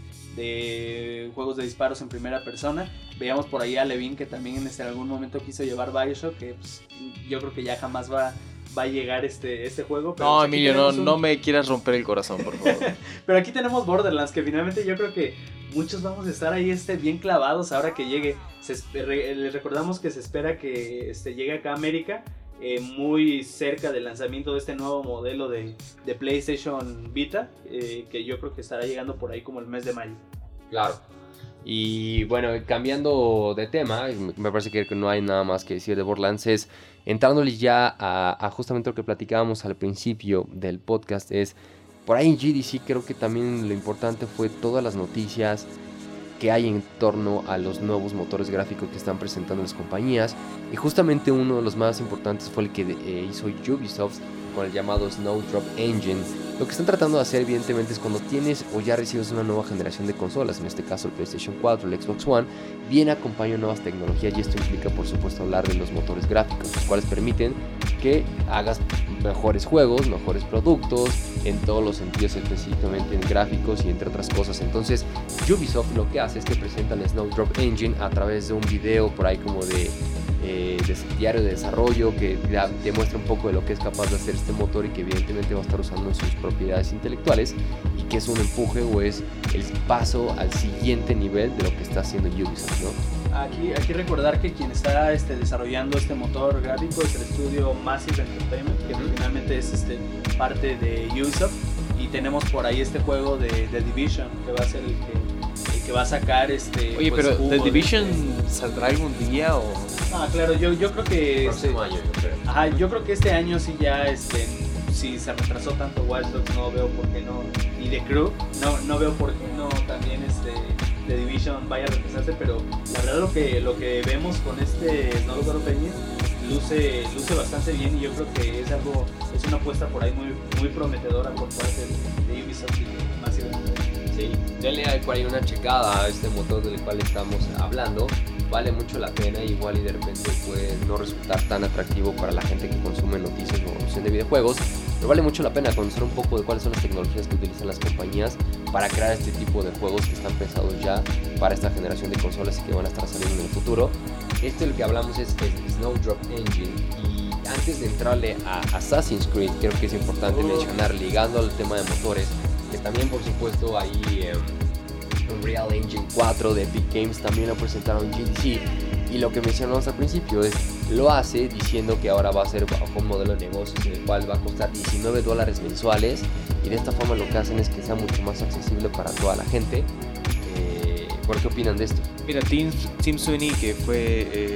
de juegos de disparos en primera persona. Veíamos por ahí a Levine, que también en algún momento quiso llevar BioShock, que pues, yo creo que ya jamás va a llegar este juego. Pero no, Emilio, no me quieras romper el corazón, por favor. Pero aquí tenemos Borderlands, que finalmente yo creo que muchos vamos a estar ahí bien clavados ahora que llegue. Les recordamos que se espera que llegue acá a América muy cerca del lanzamiento de este nuevo modelo de PlayStation Vita, que yo creo que estará llegando por ahí como el mes de mayo. Claro. Y bueno, cambiando de tema, me parece que no hay nada más que decir de Borderlands, es entrándoles ya a justamente lo que platicábamos al principio del podcast, es por ahí en GDC creo que también lo importante fue todas las noticias que hay en torno a los nuevos motores gráficos que están presentando las compañías, y justamente uno de los más importantes fue el que hizo Ubisoft con el llamado Snowdrop Engine. Lo que están tratando de hacer evidentemente es cuando tienes o ya recibes una nueva generación de consolas, en este caso el PlayStation 4, el Xbox One, viene acompañado de nuevas tecnologías, y esto implica por supuesto hablar de los motores gráficos, los cuales permiten que hagas mejores juegos, mejores productos, en todos los sentidos, específicamente en gráficos y entre otras cosas. Entonces Ubisoft lo que hace es que presenta el Snowdrop Engine a través de un video por ahí como de diario de desarrollo que demuestra un poco de lo que es capaz de hacer este motor, y que evidentemente va a estar usando sus propiedades intelectuales, y que es un empuje o es el paso al siguiente nivel de lo que está haciendo Ubisoft, ¿no? Aquí recordar que quien está desarrollando este motor gráfico es el estudio Massive Entertainment, que finalmente es parte de Ubisoft, y tenemos por ahí este juego de The Division, que va a ser el que va a sacar Oye, pues, pero ¿The Division saldrá algún día o...? Ah, claro, yo creo que... Próximo año, yo creo. Ajá, yo creo que este año sí ya, si se retrasó tanto Watch Dogs, no veo por qué no, y The Crew, no veo por qué no también The Division vaya a retrasarse, pero la verdad lo que vemos con Snowdrop Engine luce bastante bien, y yo creo que es una apuesta por ahí muy prometedora por parte de Ubisoft y de Massive. Sí, denle por ahí una checada a este motor del cual estamos hablando. Vale mucho la pena, igual y de repente puede no resultar tan atractivo para la gente que consume noticias o consume de videojuegos, pero vale mucho la pena conocer un poco de cuáles son las tecnologías que utilizan las compañías para crear este tipo de juegos que están pensados ya para esta generación de consolas y que van a estar saliendo en el futuro. Este del que hablamos es el Snowdrop Engine, y antes de entrarle a Assassin's Creed creo que es importante mencionar, ligando al tema de motores, que también por supuesto ahí Unreal Engine 4 de Epic Games también lo presentaron en GDC, y lo que mencionamos al principio es, lo hace diciendo que ahora va a ser bajo un modelo de negocios en el cual va a costar $19 mensuales, y de esta forma lo que hacen es que sea mucho más accesible para toda la gente. ¿Por qué opinan de esto? Mira, Tim Sweeney, que fue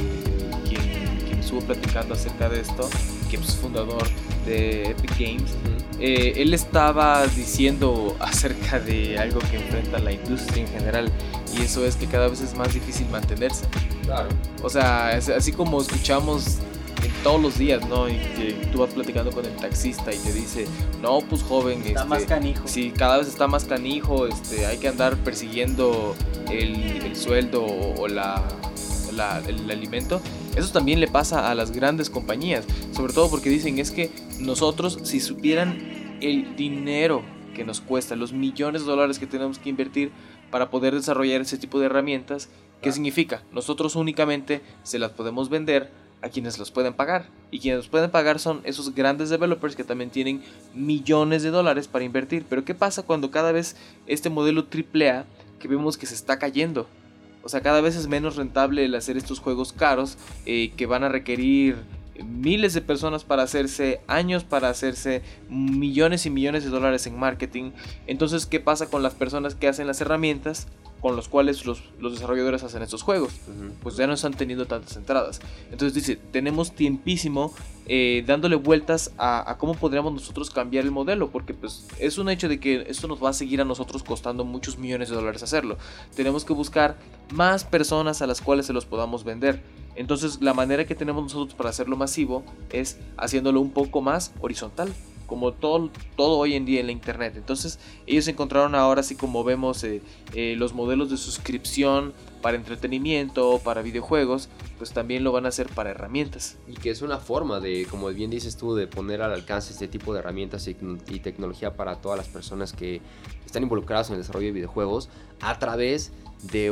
quien estuvo platicando acerca de esto, que es fundador de Epic Games, él estaba diciendo acerca de algo que enfrenta la industria en general, y eso es que cada vez es más difícil mantenerse. Claro. O sea, es así como escuchamos en todos los días, ¿no? Y que tú vas platicando con el taxista y te dice, no, pues joven, está más canijo. Sí, cada vez está más canijo, hay que andar persiguiendo el sueldo o la el alimento, eso también le pasa a las grandes compañías, sobre todo porque dicen es que nosotros, si supieran el dinero que nos cuesta, los millones de dólares que tenemos que invertir para poder desarrollar ese tipo de herramientas, ¿qué significa? Nosotros únicamente se las podemos vender a quienes los pueden pagar, y quienes los pueden pagar son esos grandes developers que también tienen millones de dólares para invertir. Pero ¿qué pasa cuando cada vez este modelo AAA que vemos que se está cayendo? O sea, cada vez es menos rentable el hacer estos juegos caros que van a requerir miles de personas para hacerse, años para hacerse, millones y millones de dólares en marketing. Entonces, ¿qué pasa con las personas que hacen las herramientas con los cuales los desarrolladores hacen estos juegos? Pues ya no están teniendo tantas entradas. Entonces dice, tenemos tiempísimo dándole vueltas a cómo podríamos nosotros cambiar el modelo, porque pues es un hecho de que esto nos va a seguir a nosotros costando muchos millones de dólares hacerlo. Tenemos que buscar más personas a las cuales se los podamos vender. Entonces la manera que tenemos nosotros para hacerlo masivo es haciéndolo un poco más horizontal, como todo hoy en día en la internet. Entonces ellos encontraron ahora, así como vemos los modelos de suscripción para entretenimiento, para videojuegos, pues también lo van a hacer para herramientas. Y que es una forma de, como bien dices tú, de poner al alcance este tipo de herramientas y tecnología para todas las personas que están involucradas en el desarrollo de videojuegos a través de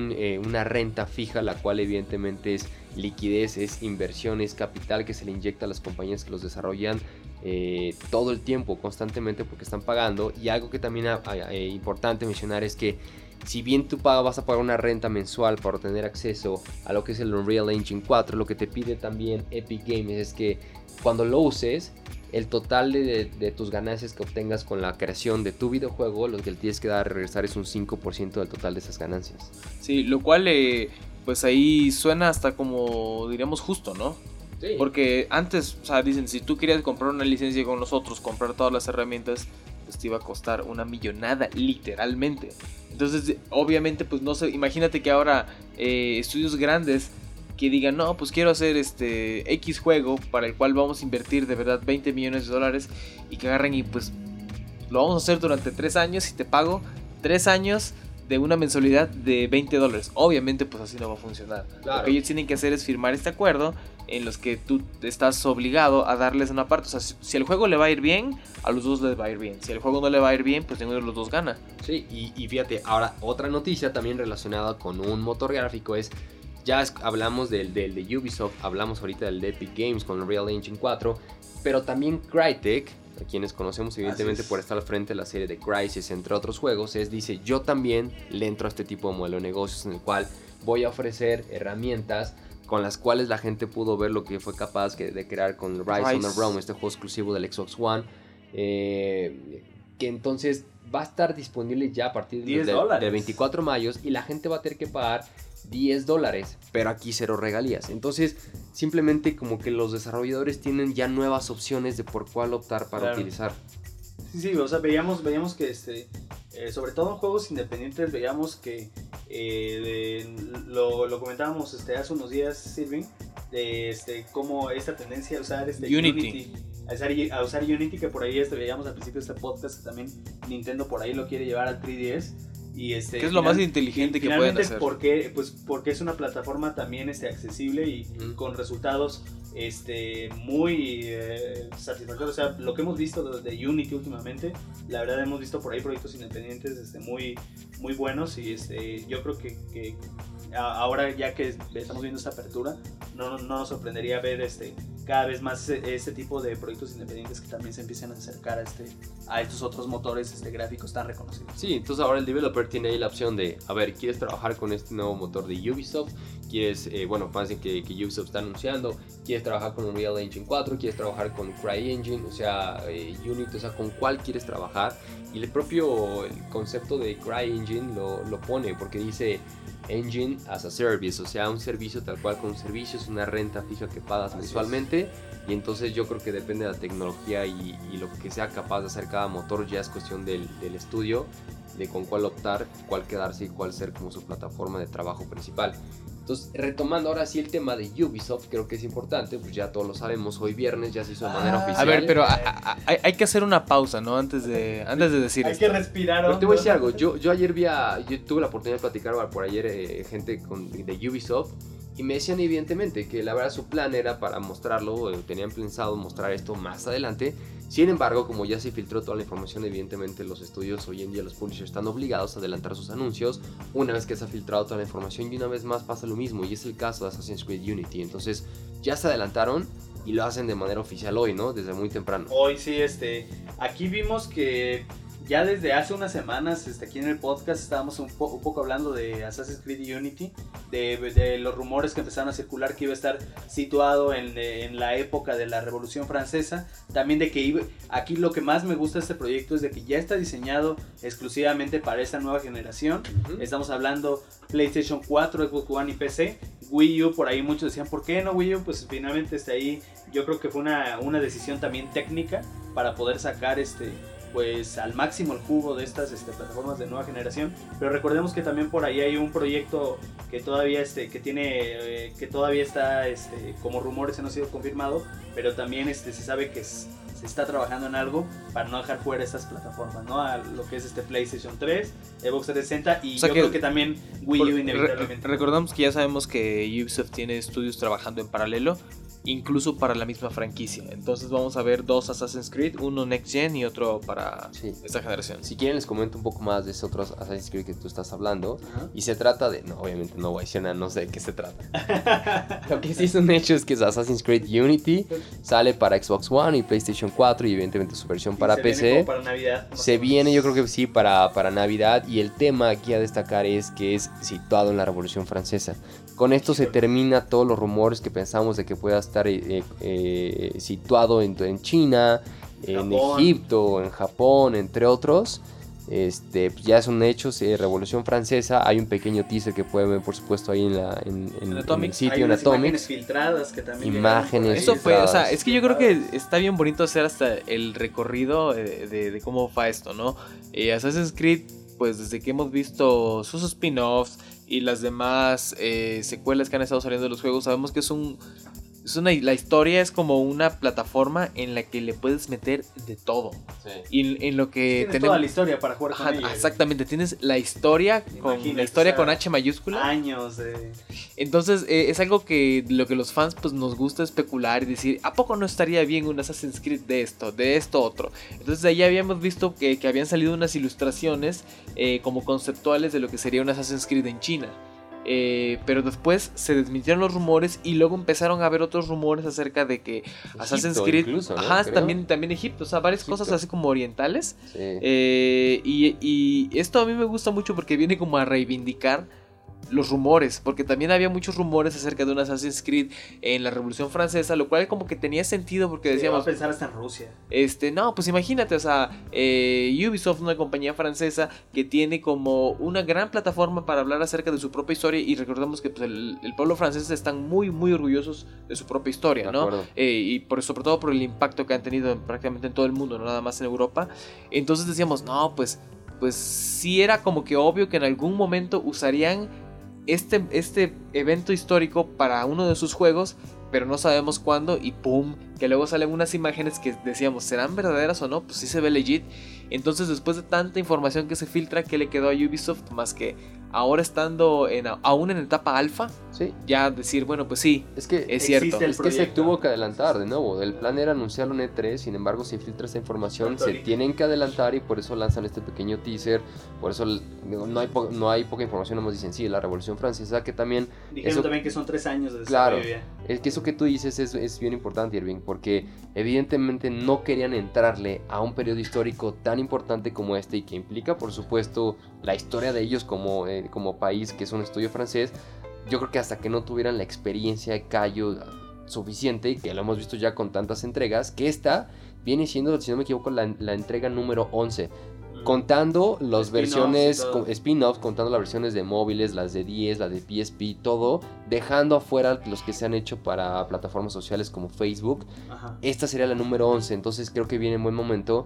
una renta fija, la cual evidentemente es liquidez, es inversión, es capital que se le inyecta a las compañías que los desarrollan todo el tiempo, constantemente, porque están pagando. Y algo que también es importante mencionar es que si bien tú vas a pagar una renta mensual para obtener acceso a lo que es el Unreal Engine 4, lo que te pide también Epic Games es que cuando lo uses, el total de tus ganancias que obtengas con la creación de tu videojuego, lo que le tienes que dar a regresar es un 5% del total de esas ganancias. Sí, lo cual pues ahí suena hasta como, diríamos, justo, ¿no? Sí. Porque antes, o sea, dicen, si tú querías comprar una licencia con nosotros, comprar todas las herramientas, pues te iba a costar una millonada, literalmente. Entonces, obviamente, pues no sé, imagínate que ahora estudios grandes que digan, no, pues quiero hacer X juego para el cual vamos a invertir de verdad 20 millones de dólares, y que agarren y pues lo vamos a hacer durante 3 años y te pago 3 años de una mensualidad de $20. Obviamente pues así no va a funcionar. Claro. Lo que ellos tienen que hacer es firmar este acuerdo en los que tú estás obligado a darles una parte. O sea, si el juego le va a ir bien, a los dos les va a ir bien. Si el juego no le va a ir bien, pues ninguno de los dos gana. Sí, y fíjate, ahora otra noticia también relacionada con un motor gráfico es, hablamos del de Ubisoft, hablamos ahorita del de Epic Games con Unreal Engine 4, pero también Crytek, a quienes conocemos evidentemente por estar al frente de la serie de Crysis, entre otros juegos, dice, yo también le entro a este tipo de modelo de negocios en el cual voy a ofrecer herramientas con las cuales la gente pudo ver lo que fue capaz de crear con Rise on the Realm, este juego exclusivo del Xbox One, que entonces va a estar disponible ya a partir del 24 de mayo, y la gente va a tener que pagar $10, pero aquí cero regalías. Entonces simplemente como que los desarrolladores tienen ya nuevas opciones de por cuál optar para utilizar. Sí, o sea, veíamos que sobre todo en juegos independientes veíamos que lo comentábamos hace unos días, Sylvain, de como esta tendencia a usar Unity. A usar Unity, que por ahí veíamos al principio de este podcast que también Nintendo por ahí lo quiere llevar al 3DS. Y ¿qué es lo más inteligente que pueden hacer? Porque es una plataforma también accesible y con resultados muy satisfactorios. O sea, lo que hemos visto de Unity últimamente, la verdad hemos visto por ahí proyectos independientes muy, muy buenos, y yo creo que ahora, ya que estamos viendo esta apertura, no nos sorprendería ver cada vez más este tipo de proyectos independientes que también se empiezan a acercar a estos otros motores gráficos tan reconocidos. Sí, entonces ahora el developer tiene ahí la opción de, a ver, ¿quieres trabajar con este nuevo motor de Ubisoft? ¿Quieres, más bien que Ubisoft está anunciando? ¿Quieres trabajar con Unreal Engine 4? ¿Quieres trabajar con CryEngine? O sea, Unity, o sea, ¿con cuál quieres trabajar? Y el propio concepto de CryEngine lo pone, porque dice Engine as a Service, o sea, un servicio tal cual, con un servicio, es una renta fija que pagas mensualmente. Y entonces yo creo que depende de la tecnología y lo que sea capaz de hacer cada motor, ya es cuestión del estudio, de con cuál optar, cuál quedarse y cuál ser como su plataforma de trabajo principal. Entonces, retomando ahora sí el tema de Ubisoft, creo que es importante, pues ya todos lo sabemos, hoy viernes ya se hizo de manera oficial. A ver, pero hay que hacer una pausa, ¿no? Antes de decir esto. Hay que respirar. Pero te voy a decir algo, yo ayer yo tuve la oportunidad de platicar por ayer gente de Ubisoft, Y me decían evidentemente que la verdad su plan era para mostrarlo, tenían pensado mostrar esto más adelante. Sin embargo, como ya se filtró toda la información, evidentemente los estudios hoy en día, los publishers están obligados a adelantar sus anuncios una vez que se ha filtrado toda la información, y una vez más pasa lo mismo, y es el caso de Assassin's Creed Unity. Entonces ya se adelantaron y lo hacen de manera oficial hoy, ¿no? Desde muy temprano. Hoy sí, aquí vimos que ya desde hace unas semanas, aquí en el podcast estábamos un poco hablando de Assassin's Creed Unity, de los rumores que empezaron a circular que iba a estar situado en la época de la Revolución Francesa. También de que aquí lo que más me gusta de este proyecto es de que ya está diseñado exclusivamente para esta nueva generación. Estamos hablando PlayStation 4, Xbox One y PC. Wii U, por ahí muchos decían, ¿por qué no Wii U? Pues finalmente ahí yo creo que fue una decisión también técnica para poder sacar pues al máximo el jugo de estas plataformas de nueva generación. Pero recordemos que también por ahí hay un proyecto que todavía que todavía está como rumores, no ha sido confirmado, pero también se sabe que se está trabajando en algo para no dejar fuera estas plataformas, ¿no? A lo que es PlayStation 3, Xbox 360 y yo creo que también Wii U inevitablemente. Recordamos que ya sabemos que Ubisoft tiene estudios trabajando en paralelo, incluso para la misma franquicia. Entonces vamos a ver 2 Assassin's Creed, uno Next Gen y otro para esta generación. Si quieren les comento un poco más de ese otro Assassin's Creed que tú estás hablando. Y se trata de... No, obviamente no voy a decir nada, no sé de qué se trata. Lo que sí es un hecho es que es Assassin's Creed Unity. Sale para Xbox One y PlayStation 4 y evidentemente su versión para PC. Viene para Navidad. Se viene, yo creo que sí, para Navidad. Y el tema aquí a destacar es que es situado en la Revolución Francesa. Con esto se termina todos los rumores que pensamos de que pueda estar situado en China, en Egipto, en Japón, entre otros. Pues ya es un hecho, Revolución Francesa. Hay un pequeño teaser que pueden ver, por supuesto, ahí en el sitio, en Atomic. Imágenes filtradas que también Eso fue, o sea, es que yo creo que está bien bonito hacer hasta el recorrido de cómo va esto, ¿no? Assassin's Creed, pues desde que hemos visto sus spin-offs y las demás secuelas que han estado saliendo de los juegos, sabemos que la historia es como una plataforma en la que le puedes meter de todo. Sí. Y en lo que tienes toda la historia para jugar con ella. Exactamente, tienes la historia con H mayúscula. Años Entonces es algo que lo que los fans pues nos gusta especular y decir, ¿a poco no estaría bien un Assassin's Creed de esto, otro? Entonces ahí habíamos visto que habían salido unas ilustraciones como conceptuales de lo que sería un Assassin's Creed en China. Pero después se desmintieron los rumores y luego empezaron a haber otros rumores acerca de que Assassin's Creed incluso, ¿no? También Egipto, o sea, varias cosas así como orientales. Sí. Y esto a mí me gusta mucho porque viene como a reivindicar los rumores, porque también había muchos rumores acerca de un Assassin's Creed en la Revolución Francesa, lo cual como que tenía sentido porque decíamos... Va a pensar hasta en Rusia. No, pues imagínate, o sea, Ubisoft, una compañía francesa que tiene como una gran plataforma para hablar acerca de su propia historia, y recordemos que pues, el pueblo francés están muy, muy orgullosos de su propia historia, ¿no? Y sobre todo por el impacto que han tenido prácticamente en todo el mundo, no nada más en Europa. Entonces decíamos, no, pues sí era como que obvio que en algún momento usarían este evento histórico para uno de sus juegos, pero no sabemos cuándo, y pum, que luego salen unas imágenes que decíamos, ¿serán verdaderas o no? Pues sí se ve legit. Entonces después de tanta información que se filtra, ¿qué le quedó a Ubisoft más que ahora estando aún en etapa alfa? Sí. Ya decir, bueno, pues sí, es cierto. Es que se tuvo que adelantar de nuevo. El plan era anunciarlo en E3, sin embargo, si filtra esta información, se tienen que adelantar y por eso lanzan este pequeño teaser. Por eso no hay poca información, nos dicen, sí, la Revolución Francesa, que también... Dijeron también que son 3 años de desarrollo. Claro, es que eso que tú dices es bien importante, Irving, porque evidentemente no querían entrarle a un periodo histórico tan importante como este, y que implica, por supuesto, la historia de ellos como país, que es un estudio francés. Yo creo que hasta que no tuvieran la experiencia de callo suficiente, y que lo hemos visto ya con tantas entregas, que esta viene siendo, si no me equivoco, la entrega número 11. Contando las versiones spin-offs, contando las versiones de móviles, las de 10, las de PSP, todo, dejando afuera los que se han hecho para plataformas sociales como Facebook. Ajá. Esta sería la número 11, entonces creo que viene en buen momento.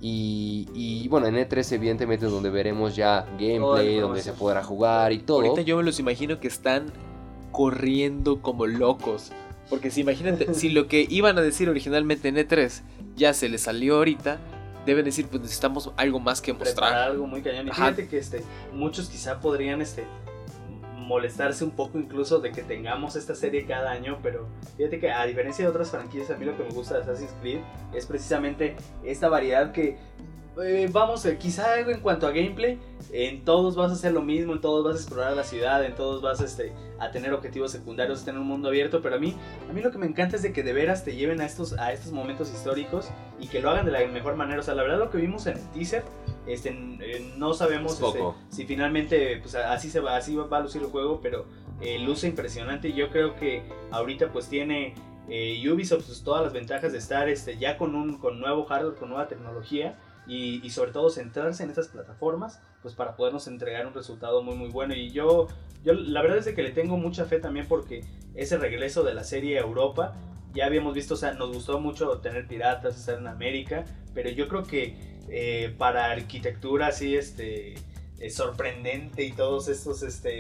Y bueno, en E3 evidentemente es donde veremos ya gameplay, donde se podrá jugar y todo. Ahorita yo me los imagino que están corriendo como locos, porque si imagínate, si lo que iban a decir originalmente en E3 ya se les salió ahorita, deben decir, pues necesitamos algo más que mostrar. Preparar algo muy cañón. Y fíjate que muchos quizá podrían molestarse un poco incluso de que tengamos esta serie cada año, pero fíjate que a diferencia de otras franquicias, a mí lo que me gusta de Assassin's Creed es precisamente esta variedad que quizá en cuanto a gameplay, en todos vas a hacer lo mismo, en todos vas a explorar la ciudad, en todos vas a tener objetivos secundarios, a tener un mundo abierto, pero a mí lo que me encanta es de que de veras te lleven a estos momentos históricos y que lo hagan de la mejor manera. O sea, la verdad lo que vimos en el teaser, no sabemos si finalmente pues así va a lucir el juego, pero luce impresionante y yo creo que ahorita pues tiene Ubisoft pues, todas las ventajas de estar ya con nuevo hardware, con nueva tecnología. Y sobre todo centrarse en estas plataformas pues para podernos entregar un resultado muy muy bueno. Y yo la verdad es de que le tengo mucha fe también porque ese regreso de la serie a Europa ya habíamos visto, o sea, nos gustó mucho tener piratas, estar en América, pero yo creo que para arquitectura así sorprendente y todos estos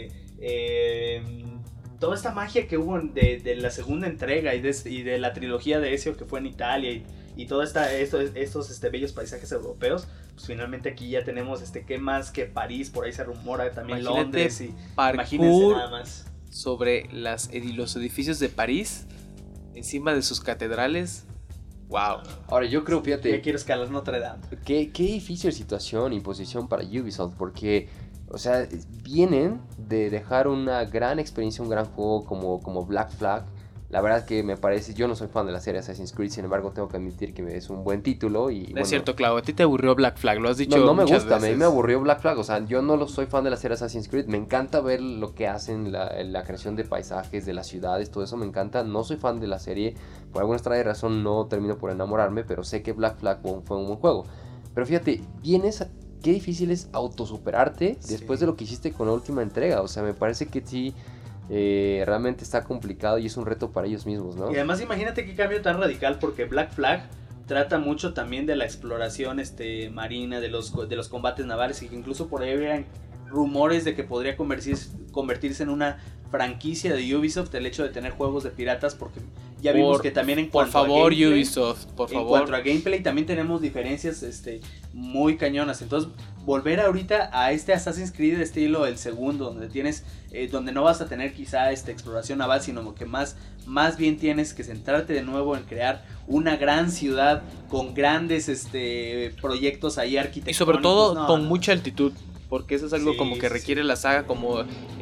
toda esta magia que hubo de la segunda entrega y de la trilogía de Ezio que fue en Italia y todos estos bellos paisajes europeos, pues finalmente aquí ya tenemos qué más que París, por ahí se rumora también. Imagínate Londres y imagínense nada más sobre los edificios de París encima de sus catedrales. Wow. Ahora yo creo, fíjate, ya quiero escalar Notre Dame. Qué difícil situación y posición para Ubisoft, porque o sea, vienen de dejar una gran experiencia, un gran juego como Black Flag. La verdad que me parece, yo no soy fan de la serie Assassin's Creed, sin embargo tengo que admitir que es un buen título. Y, es cierto, Clau, a ti te aburrió Black Flag, lo has dicho no me muchas gusta, veces. A mí me aburrió Black Flag, o sea, yo no soy fan de la serie Assassin's Creed, me encanta ver lo que hacen, la creación de paisajes, de las ciudades, todo eso me encanta, no soy fan de la serie, por alguna extraña razón no termino por enamorarme, pero sé que Black Flag fue un buen juego. Pero fíjate, qué difícil es autosuperarte después de lo que hiciste con la última entrega, o sea, me parece que sí. Realmente está complicado y es un reto para ellos mismos, ¿no? Y además imagínate qué cambio tan radical, porque Black Flag trata mucho también de la exploración marina, de los combates navales, y que incluso por ahí habían rumores de que podría convertirse en una franquicia de Ubisoft el hecho de tener juegos de piratas, porque ya vimos que también en cuanto a gameplay, Ubisoft, por favor. En cuanto a gameplay también tenemos diferencias muy cañonas. Entonces, volver ahorita a Assassin's Creed estilo el segundo, donde tienes donde no vas a tener quizá exploración naval, sino que más bien tienes que centrarte de nuevo en crear una gran ciudad con grandes proyectos ahí arquitectónicos. Y sobre todo con mucha altitud. Porque eso es algo como que requiere la saga, como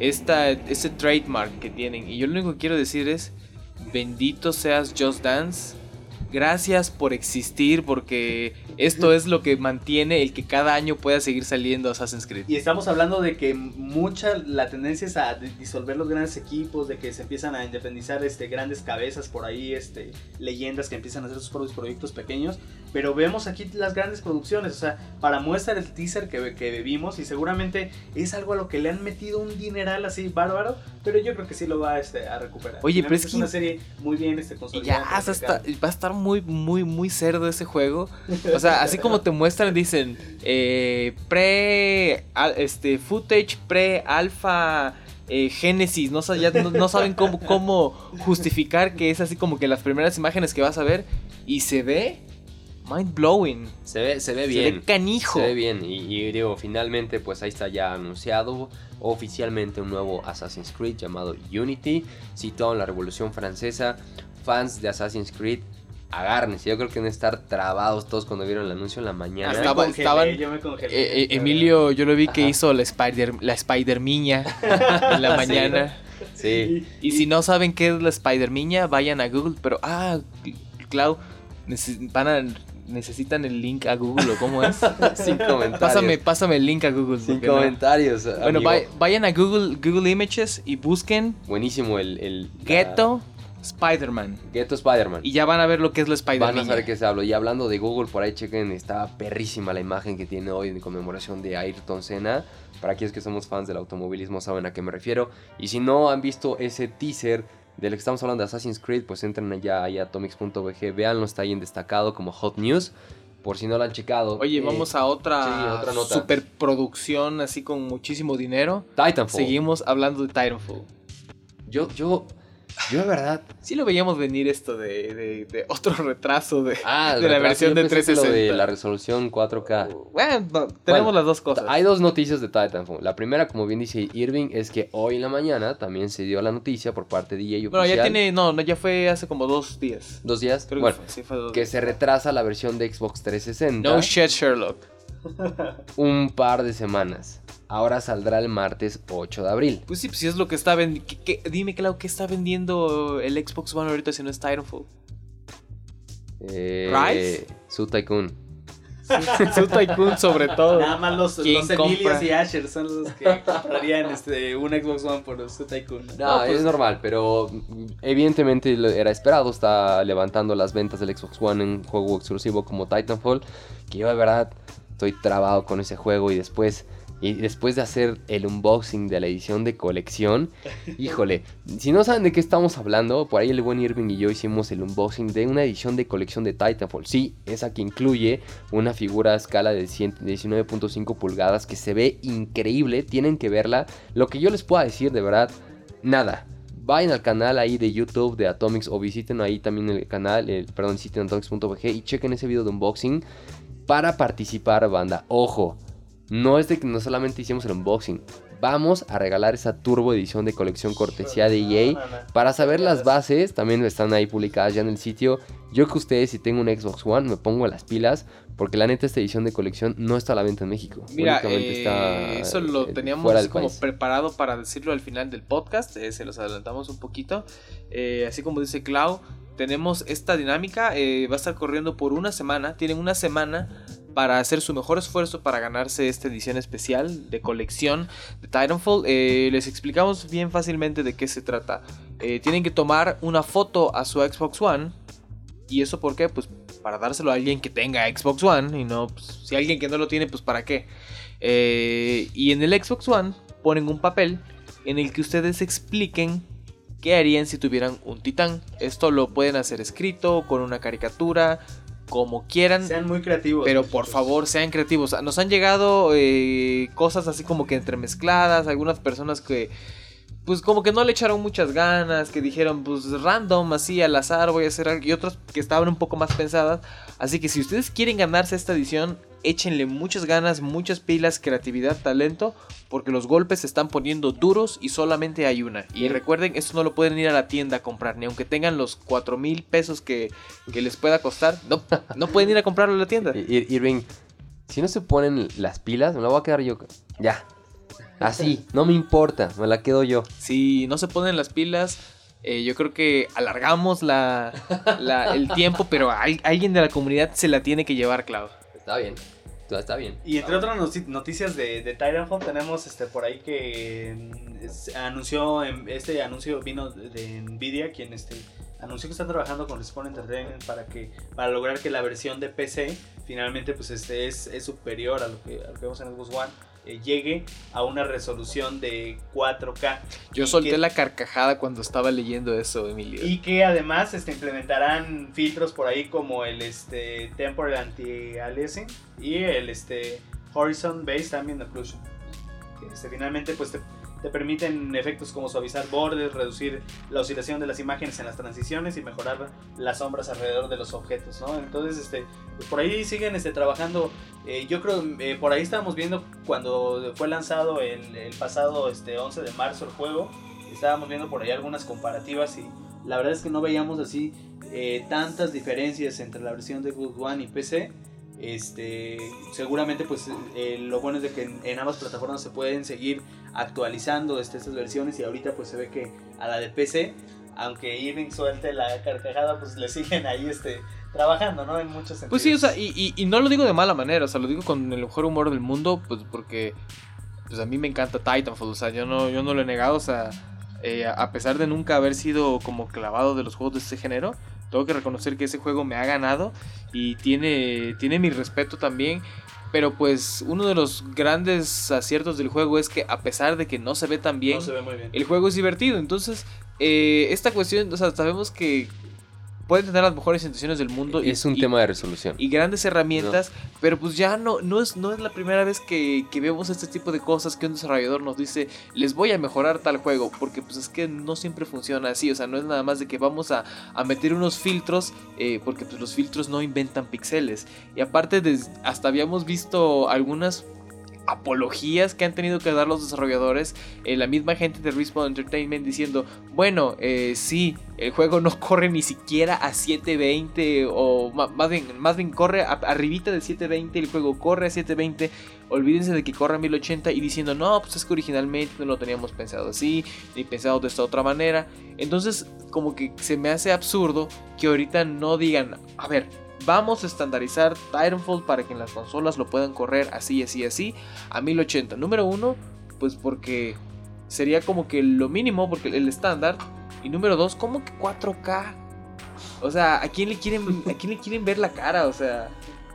ese trademark que tienen. Y yo lo único que quiero decir es, bendito seas Just Dance. Gracias por existir, porque esto es lo que mantiene el que cada año pueda seguir saliendo Assassin's Creed. Y estamos hablando de que la tendencia es a disolver los grandes equipos, de que se empiezan a independizar grandes cabezas por ahí, leyendas que empiezan a hacer sus propios proyectos pequeños. Pero vemos aquí las grandes producciones, o sea, para muestra el teaser que vimos, y seguramente es algo a lo que le han metido un dineral así bárbaro, pero yo creo que sí lo va a recuperar. Oye, pero es una serie muy bien consolidada. Ya va a estar muy, muy, muy cerdo ese juego. O sea, así como te muestran, dicen footage pre-alpha Genesis, no saben cómo justificar que es así como que las primeras imágenes que vas a ver, y se ve mind blowing. Se ve bien. Se ve canijo. Se ve bien. Y digo, finalmente, pues ahí está ya anunciado oficialmente un nuevo Assassin's Creed llamado Unity, situado en la Revolución Francesa. Fans de Assassin's Creed, agárrense. Yo creo que van a estar trabados todos cuando vieron el anuncio en la mañana. Yo me congelé. Emilio, yo lo vi que hizo la Spider-Miña en la mañana. Sí. Y si no saben qué es la Spider-Miña, vayan a Google. Pero, Clau, necesitan el link a Google, ¿o cómo es? Sin comentarios. Pásame el link a Google. Sin comentarios. Bueno, vayan a Google Images y busquen. Buenísimo el Ghetto Spider-Man. Ghetto Spider-Man. Y ya van a ver lo que es la Spider-Man. Van a saber qué se habla. Y hablando de Google, por ahí chequen, está perrísima la imagen que tiene hoy en conmemoración de Ayrton Senna. Para aquellos que somos fans del automovilismo saben a qué me refiero. Y si no han visto ese teaser del que estamos hablando de Assassin's Creed, pues entren allá a atomics.bg, véanlo, está ahí en destacado como Hot News, por si no lo han checado. Oye, vamos a otra nota. Superproducción así con muchísimo dinero. Titanfall. Seguimos hablando de Titanfall. Yo Yo de verdad... Sí lo veíamos venir esto de otro retraso de la retraso, versión de 360. Lo de la resolución 4K. Bueno, tenemos las dos cosas. Hay dos noticias de Titanfall. La primera, como bien dice Irving, es que hoy en la mañana también se dio la noticia por parte de EA Bueno, oficial. ya fue hace como 2 días. ¿2 días? Creo bueno, que sí fue 2 que días. se retrasa la versión de Xbox 360. No shit, Sherlock. Un par de semanas. Ahora saldrá el martes 8 de abril. Pues sí, pues sí es lo que está vendiendo. Dime, Clau, ¿qué está vendiendo el Xbox One ahorita si no es Titanfall? ¿Rise? Su Tycoon. Su Tycoon sobre todo. Nada más los ¿Quién Emilios compra? y Asher son los que comprarían un Xbox One por su Tycoon. No, pues- es normal, pero evidentemente era esperado. Está levantando las ventas del Xbox One en un juego exclusivo como Titanfall. Que yo de verdad estoy trabado con ese juego. Y después de hacer el unboxing de la edición de colección, híjole, si no saben de qué estamos hablando, por ahí el buen Irving y yo hicimos el unboxing de una edición de colección de Titanfall. Sí, esa que incluye una figura a escala de 19.5 pulgadas que se ve increíble, tienen que verla. Lo que yo les pueda decir, de verdad, nada. Vayan al canal ahí de YouTube de Atomics o visiten ahí también el canal, visiten atomics.bg y chequen ese video de unboxing para participar, banda. Ojo. No es de que no solamente hicimos el unboxing. Vamos a regalar esa turbo edición de colección cortesía de EA. Para saber las bases, también están ahí publicadas ya en el sitio. Yo que ustedes, si tengo un Xbox One, me pongo las pilas. Porque la neta, esta edición de colección no está a la venta en México. Mira, únicamente está eso lo teníamos fuera del como país. preparado para decirlo al final del podcast. Se los adelantamos un poquito. Así como dice Clau, tenemos esta dinámica. Va a estar corriendo por una semana. Tienen una semana para hacer su mejor esfuerzo para ganarse esta edición especial de colección de Titanfall. Les explicamos bien fácilmente de qué se trata. Tienen que tomar una foto a su Xbox One. ¿Y eso por qué? Pues para dárselo a alguien que tenga Xbox One. Y no, pues, si alguien que no lo tiene, pues para qué. Y en el Xbox One ponen un papel en el que ustedes expliquen qué harían si tuvieran un titán. Esto lo pueden hacer escrito, con una caricatura, como quieran. Sean muy creativos. Pero muchachos. por favor, sean creativos. Nos han llegado cosas así como que entremezcladas. Algunas personas que pues como que no le echaron muchas ganas, que dijeron pues random, así al azar voy a hacer algo. Y otras que estaban un poco más pensadas. Así que si ustedes quieren ganarse esta edición, échenle muchas ganas, muchas pilas, creatividad, talento, porque los golpes se están poniendo duros y solamente hay una. Y recuerden, esto no lo pueden ir a la tienda a comprar, ni aunque tengan los 4,000 pesos que les pueda costar, no pueden ir a comprarlo a la tienda. Irving, si no se ponen las pilas, me la voy a quedar yo. Ya. Así, no me importa, me la quedo yo. Si no se ponen las pilas, yo creo que alargamos el tiempo, pero alguien de la comunidad se la tiene que llevar, Clau. Está bien. Está bien. Y entre otras noticias de Titanfall tenemos por ahí que anunció, este anuncio vino de Nvidia, quien anunció que están trabajando con Respawn Entertainment para lograr que la versión de PC finalmente pues es superior a lo que vemos en Xbox One, llegue a una resolución de 4K. Yo solté la carcajada cuando estaba leyendo eso, Emilio. Y que además implementarán filtros por ahí como el Temporal Anti-Aliasing y el Horizon Based Ambient Occlusion. Que finalmente pues te permiten efectos como suavizar bordes, reducir la oscilación de las imágenes en las transiciones y mejorar las sombras alrededor de los objetos, ¿no? Entonces, pues por ahí siguen trabajando. Yo creo, por ahí estábamos viendo cuando fue lanzado el pasado 11 de marzo el juego, estábamos viendo por ahí algunas comparativas y la verdad es que no veíamos así tantas diferencias entre la versión de Xbox One y PC. Seguramente pues lo bueno es de que en ambas plataformas se pueden seguir actualizando estas versiones y ahorita pues se ve que a la de PC, aunque Irving suelte la carcajada, pues le siguen ahí trabajando, ¿no? En muchos sentidos. Pues sí, o sea, y no lo digo de mala manera, o sea, lo digo con el mejor humor del mundo, pues porque pues a mí me encanta Titanfall, o sea, yo no lo he negado, o sea, a pesar de nunca haber sido como clavado de los juegos de este género, tengo que reconocer que ese juego me ha ganado y tiene mi respeto también. Pero pues uno de los grandes aciertos del juego es que a pesar de que no se ve tan bien, no se ve muy bien. el juego es divertido. Entonces, esta cuestión, o sea, sabemos que pueden tener las mejores intenciones del mundo. Es un tema de resolución. Y grandes herramientas, pero pues ya no es la primera vez que vemos este tipo de cosas que un desarrollador nos dice, les voy a mejorar tal juego, porque pues es que no siempre funciona así, o sea, no es nada más de que vamos a meter unos filtros, porque pues los filtros no inventan píxeles. Y aparte, hasta habíamos visto algunas apologías que han tenido que dar los desarrolladores, la misma gente de Respawn Entertainment diciendo, bueno, sí, el juego no corre ni siquiera a 720 o más bien corre arribita de 720, el juego corre a 720, olvídense de que corre a 1080, y diciendo, no, pues es que originalmente no lo teníamos pensado así, ni pensado de esta otra manera. Entonces como que se me hace absurdo que ahorita no digan, a ver, vamos a estandarizar Titanfall para que en las consolas lo puedan correr así, así, así, a 1080. Número uno, pues porque sería como que lo mínimo, porque el estándar. Y número dos, como que 4K. O sea, ¿a quién le quieren ver la cara? O sea,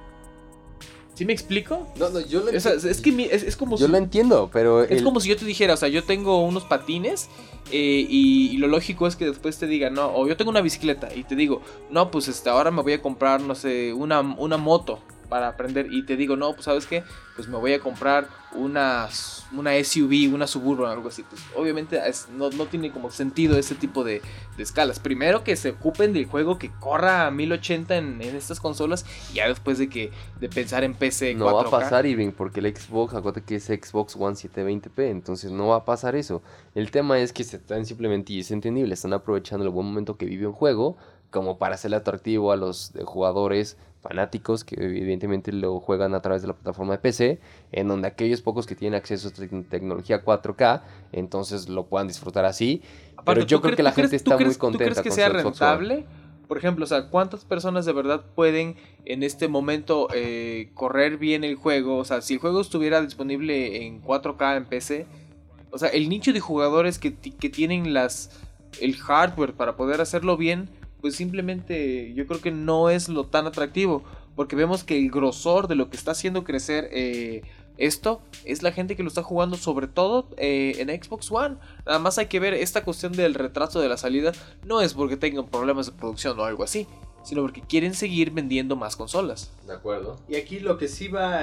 ¿sí me explico? No, yo lo entiendo. Es como yo lo entiendo, pero... Es como si yo te dijera, o sea, yo tengo unos patines... y lo lógico es que después te digan, no, o yo tengo una bicicleta y te digo, no, pues ahora me voy a comprar, no sé, una moto para aprender, y te digo, no, pues ¿sabes qué? Pues me voy a comprar una SUV, una Suburban, algo así. Pues obviamente no tiene como sentido ese tipo de escalas. Primero que se ocupen del juego que corra a 1080 en estas consolas, y ya después de pensar en PC 4K. No va a pasar, Irving, porque el Xbox, acuérdate que es Xbox One 720p, entonces no va a pasar eso. El tema es que se están simplemente, y es entendible, están aprovechando el buen momento que vive un juego como para hacerle atractivo a los jugadores fanáticos que evidentemente lo juegan a través de la plataforma de PC, en donde aquellos pocos que tienen acceso a tecnología 4K, entonces lo puedan disfrutar así. Aparte, pero yo creo que la gente está muy contenta. ¿Tú crees que sea rentable? Por ejemplo, o sea, ¿cuántas personas de verdad pueden en este momento correr bien el juego? O sea, si el juego estuviera disponible en 4K en PC, o sea, el nicho de jugadores que tienen el hardware para poder hacerlo bien, pues simplemente yo creo que no es lo tan atractivo, porque vemos que el grosor de lo que está haciendo crecer esto es la gente que lo está jugando, sobre todo en Xbox One. Nada más hay que ver esta cuestión del retraso de la salida, no es porque tengan problemas de producción o algo así, sino porque quieren seguir vendiendo más consolas. De acuerdo. Y aquí lo que sí va,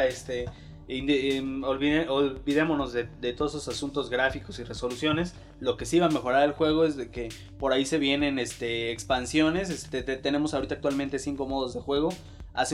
olvidémonos de todos esos asuntos gráficos y resoluciones. Lo que sí va a mejorar el juego es de que por ahí se vienen expansiones. Tenemos ahorita actualmente 5 modos de juego. Hace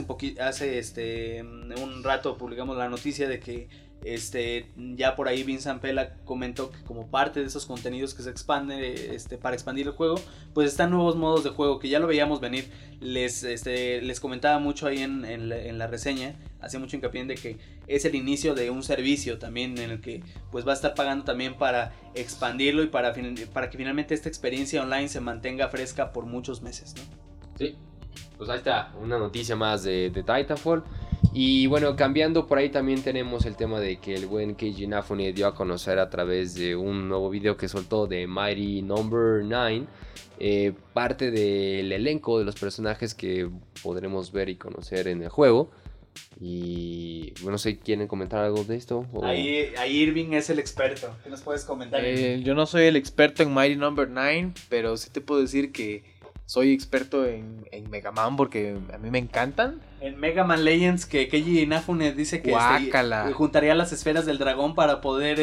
un rato publicamos la noticia de que ya por ahí Vince Zampella comentó que como parte de esos contenidos que se expande para expandir el juego, pues están nuevos modos de juego que ya lo veíamos venir. Les comentaba mucho ahí en la reseña, hacía mucho hincapié en de que es el inicio de un servicio también en el que pues va a estar pagando también para expandirlo y para que finalmente esta experiencia online se mantenga fresca por muchos meses, ¿no? Sí, pues ahí está, una noticia más de Titanfall. Y bueno, cambiando por ahí también tenemos el tema de que el buen Keiji Inafune dio a conocer a través de un nuevo video que soltó de Mighty Number 9 parte del elenco de los personajes que podremos ver y conocer en el juego. Y bueno, no sé, ¿quieren comentar algo de esto? ¿O? Ahí Irving es el experto. ¿Qué nos puedes comentar? Yo no soy el experto en Mighty Number 9, pero sí te puedo decir que soy experto en Mega Man porque a mí me encantan. En Mega Man Legends, que Keiji Inafune dice que juntaría las esferas del dragón para poder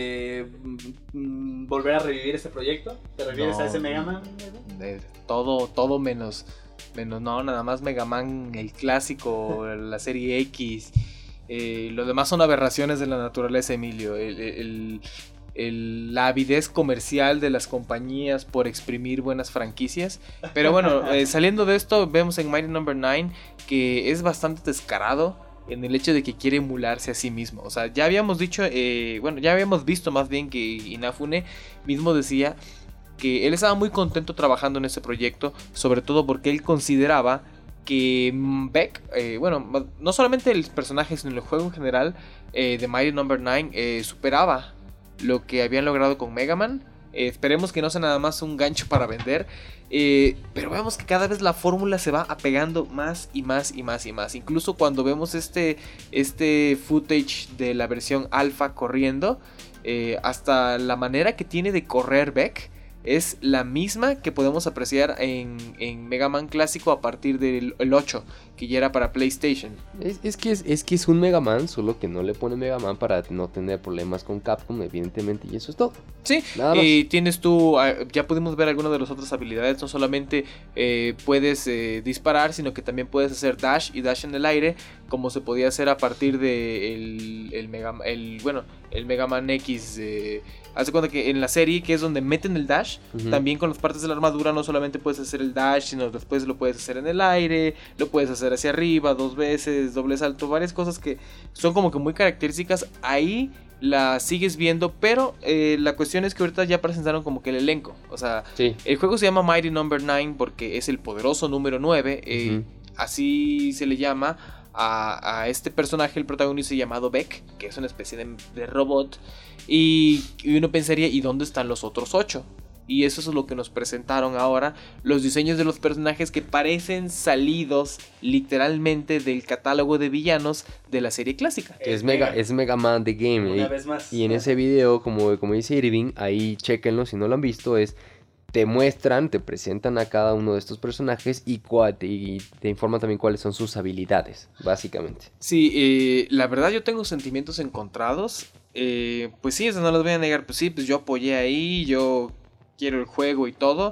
volver a revivir este proyecto. ¿Te refieres a ese Mega Man? Todo menos, no, nada más Mega Man, el clásico, la serie X. Lo demás son aberraciones de la naturaleza, Emilio. La avidez comercial de las compañías por exprimir buenas franquicias. Pero bueno, saliendo de esto, vemos en Mighty Number 9 que es bastante descarado en el hecho de que quiere emularse a sí mismo. O sea, ya habíamos dicho, ya habíamos visto más bien que Inafune mismo decía que él estaba muy contento trabajando en ese proyecto, sobre todo porque él consideraba que Beck, no solamente el personaje, sino el juego en general de Mighty Number 9 superaba lo que habían logrado con Mega Man. Esperemos que no sea nada más un gancho para vender, pero vemos que cada vez la fórmula se va apegando más y más y más y más. Incluso cuando vemos este footage de la versión alfa corriendo, hasta la manera que tiene de correr Beck es la misma que podemos apreciar en Mega Man clásico a partir del 8, que ya era para PlayStation. Es que es un Mega Man, solo que no le pone Mega Man para no tener problemas con Capcom, evidentemente, y eso es todo. Sí, nada más. y tienes tú, ya pudimos ver algunas de las otras habilidades, no solamente puedes disparar, sino que también puedes hacer dash y dash en el aire, como se podía hacer a partir de el Mega Man X. Haz de cuenta que en la serie, que es donde meten el dash, también con las partes de la armadura no solamente puedes hacer el dash, sino después lo puedes hacer en el aire, lo puedes hacer hacia arriba 2 veces, doble salto, varias cosas que son como que muy características. Ahí la sigues viendo, pero la cuestión es que ahorita ya presentaron como que el elenco. O sea, Sí. el juego se llama Mighty Number 9 porque es el poderoso número 9. Así se le llama a este personaje, el protagonista llamado Beck, que es una especie de robot. Y uno pensaría, ¿y dónde están los otros 8? Y eso es lo que nos presentaron ahora. Los diseños de los personajes que parecen salidos literalmente del catálogo de villanos de la serie clásica. Es Mega Man The Game. Una vez más. Y en ese video, como dice Irving, ahí chéquenlo si no lo han visto, te presentan a cada uno de estos personajes y te informan también cuáles son sus habilidades, básicamente. Sí, la verdad yo tengo sentimientos encontrados. Pues sí, eso no los voy a negar. Pues sí, pues yo apoyé ahí, yo quiero el juego y todo.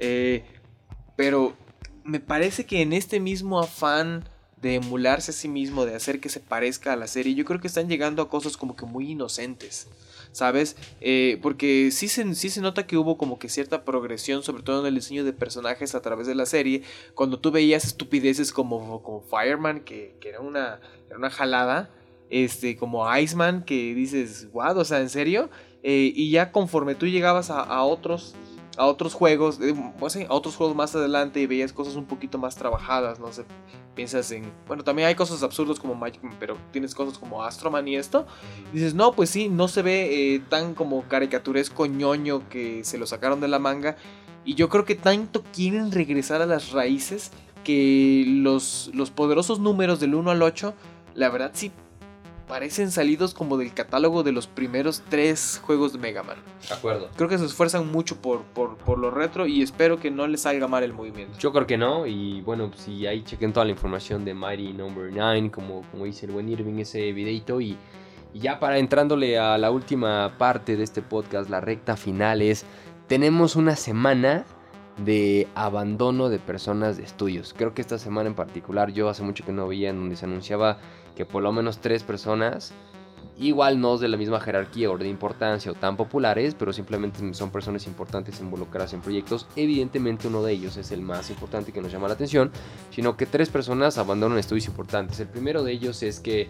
Pero me parece que en este mismo afán de emularse a sí mismo, de hacer que se parezca a la serie, yo creo que están llegando a cosas como que muy inocentes, ¿sabes? Porque sí se nota que hubo como que cierta progresión, sobre todo en el diseño de personajes a través de la serie. Cuando tú veías estupideces como Fireman, que era una jalada, como Iceman, que dices, what, o sea, ¿en serio? Y ya conforme tú llegabas a otros juegos, pues sí, a otros juegos más adelante, y veías cosas un poquito más trabajadas, no sé, piensas en, bueno, también hay cosas absurdas como Magic Man, pero tienes cosas como Astro Man y esto, y dices, no, pues sí, no se ve tan como caricaturesco ñoño que se lo sacaron de la manga, y yo creo que tanto quieren regresar a las raíces que los poderosos números del 1 al 8, la verdad sí parecen salidos como del catálogo de los primeros 3 juegos de Mega Man. De acuerdo. Creo que se esfuerzan mucho por lo retro y espero que no les salga mal el movimiento. Yo creo que no, y bueno, si ahí chequen toda la información de Mighty Number 9, como dice el buen Irving, ese videito, y ya para entrándole a la última parte de este podcast, la recta final tenemos una semana de abandono de personas de estudios. Creo que esta semana en particular, yo hace mucho que no veía en donde se anunciaba que por lo menos 3 personas, igual no de la misma jerarquía o de importancia o tan populares, pero simplemente son personas importantes involucradas en proyectos. Evidentemente uno de ellos es el más importante que nos llama la atención, sino que 3 personas abandonan estudios importantes. El primero de ellos es que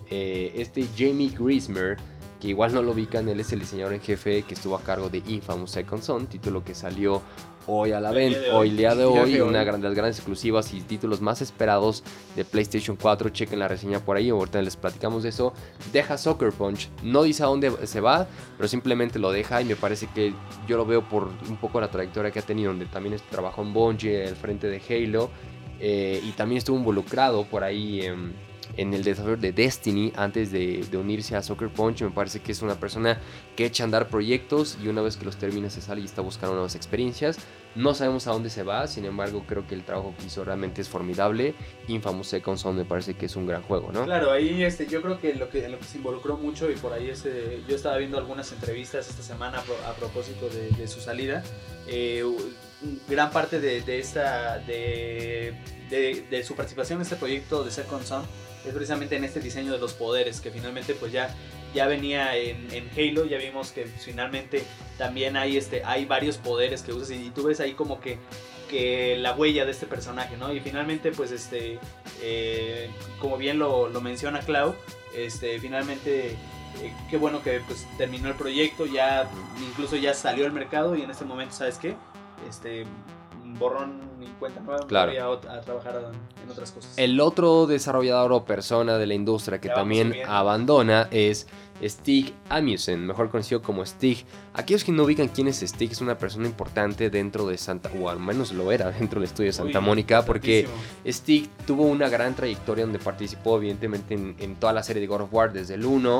Jamie Grismer, que igual no lo ubican, él es el diseñador en jefe que estuvo a cargo de Infamous Second Son, título que salió hoy a la venta, el día de hoy, una de las grandes exclusivas y títulos más esperados de PlayStation 4. Chequen la reseña por ahí, ahorita les platicamos de eso. Deja Sucker Punch, no dice a dónde se va, pero simplemente lo deja, y me parece que yo lo veo por un poco la trayectoria que ha tenido, donde también trabajó en Bungie al frente de Halo, y también estuvo involucrado por ahí en el desarrollo de Destiny antes de unirse a Sucker Punch. Me parece que es una persona que echa a andar proyectos y una vez que los termina se sale y está buscando nuevas experiencias. No sabemos a dónde se va, sin embargo creo que el trabajo que hizo realmente es formidable. Infamous Second Son me parece que es un gran juego, ¿no? Claro, ahí yo creo que en lo que se involucró mucho, y por ahí yo estaba viendo algunas entrevistas esta semana a propósito de su salida. Gran parte de su participación en este proyecto de Second Son es precisamente en este diseño de los poderes, que finalmente pues ya venía en Halo. Ya vimos que finalmente también hay varios poderes que usas, y tú ves ahí como que la huella de este personaje, ¿no? Y finalmente pues como bien lo menciona Clau, finalmente qué bueno que pues terminó el proyecto, incluso ya salió al mercado, y en este momento, ¿sabes qué? Borrón y cuenta nueva, claro, voy a trabajar en otras cosas. El otro desarrollador o persona de la industria que también abandona es Stig Asmussen, mejor conocido como Stig. Aquellos que no ubican quién es Stig, es una persona importante dentro de o al menos lo era dentro del estudio de Santa Mónica, porque Stig tuvo una gran trayectoria donde participó evidentemente en toda la serie de God of War desde el 1.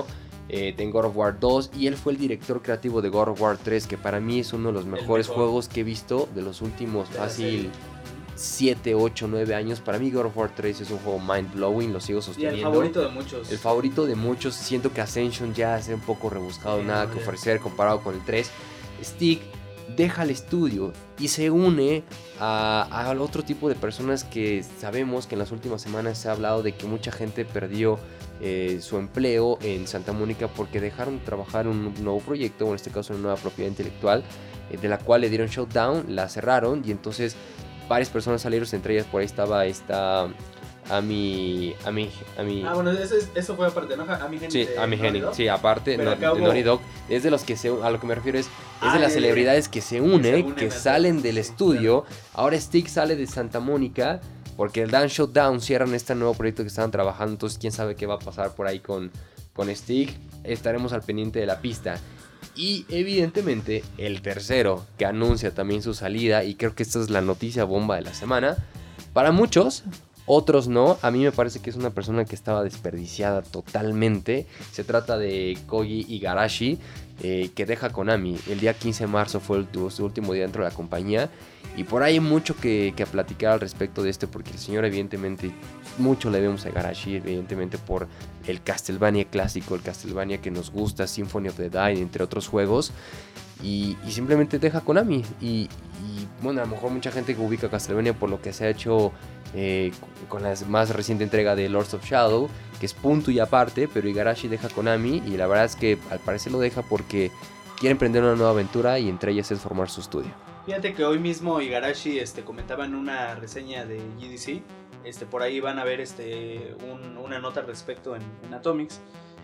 en God of War 2, y él fue el director creativo de God of War 3, que para mí es uno de los mejores juegos que he visto de los últimos fácil 7, 8, 9 años. Para mí God of War 3 es un juego mind blowing, lo sigo sosteniendo. Y el favorito de muchos. El favorito de muchos. Siento que Ascension ya es un poco rebuscado, nada que ofrecer comparado con el 3. Stick deja el estudio y se une al otro tipo de personas que sabemos que en las últimas semanas se ha hablado de que mucha gente perdió su empleo en Santa Mónica porque dejaron de trabajar en un nuevo proyecto, o en este caso una nueva propiedad intelectual, de la cual le dieron shutdown, la cerraron, y entonces varias personas salieron, entre ellas por ahí estaba esta Amy. Bueno, eso fue aparte, ¿no? Amy Hennig. Sí, Amy Hennig, sí, aparte de hubo... Naughty Dog. Es de los que a lo que me refiero es de las celebridades que se unen, que salen del estudio. Claro. Ahora Stick sale de Santa Mónica porque el Dan Shutdown cierran este nuevo proyecto que estaban trabajando. Entonces quién sabe qué va a pasar por ahí con Stick. Estaremos al pendiente de la pista. Y evidentemente el tercero, que anuncia también su salida, y creo que esta es la noticia bomba de la semana para muchos, otros no. A mí me parece que es una persona que estaba desperdiciada totalmente. Se trata de Koji Igarashi, que deja Konami. El día 15 de marzo fue su último día dentro de la compañía, y por ahí hay mucho que platicar al respecto de esto, porque el señor evidentemente mucho le vemos a Igarashi, evidentemente por el Castlevania clásico, el Castlevania que nos gusta, Symphony of the Night, entre otros juegos, y simplemente deja Konami. Y bueno, a lo mejor mucha gente que ubica Castlevania por lo que se ha hecho con la más reciente entrega de Lords of Shadow, que es punto y aparte, pero Igarashi deja Konami, y la verdad es que al parecer lo deja porque quiere emprender una nueva aventura, y entre ellas es formar su estudio. Fíjate que hoy mismo Igarashi comentaba en una reseña de GDC, por ahí van a ver una nota al respecto en Atomics.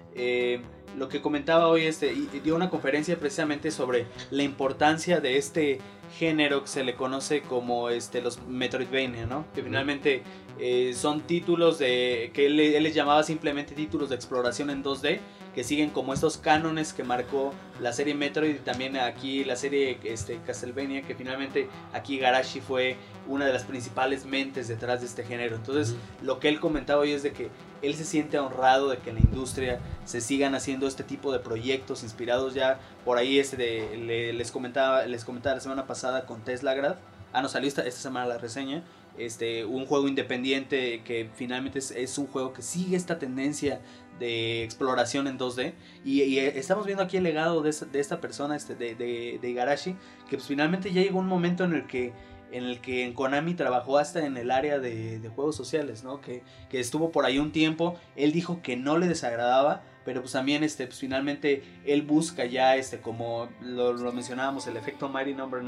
Lo que comentaba hoy y dio una conferencia precisamente sobre la importancia de este género que se le conoce como los Metroidvania, ¿no? Que finalmente son títulos que él les llamaba simplemente títulos de exploración en 2D, que siguen como estos cánones que marcó la serie Metroid, y también aquí la serie Castlevania, que finalmente aquí Igarashi fue una de las principales mentes detrás de este género. Entonces lo que él comentaba hoy es de que él se siente honrado de que en la industria se sigan haciendo este tipo de proyectos inspirados ya por ahí. Les comentaba la semana pasada con Teslagrad. No salió esta semana la reseña. Un juego independiente que finalmente es un juego que sigue esta tendencia de exploración en 2D, y estamos viendo aquí el legado de esta persona, de Igarashi, que pues finalmente ya llegó un momento en el que en Konami trabajó hasta en el área de juegos sociales, ¿no? Que estuvo por ahí un tiempo. Él dijo que no le desagradaba, pero pues también pues finalmente él busca ya como lo mencionábamos, el efecto Mighty Number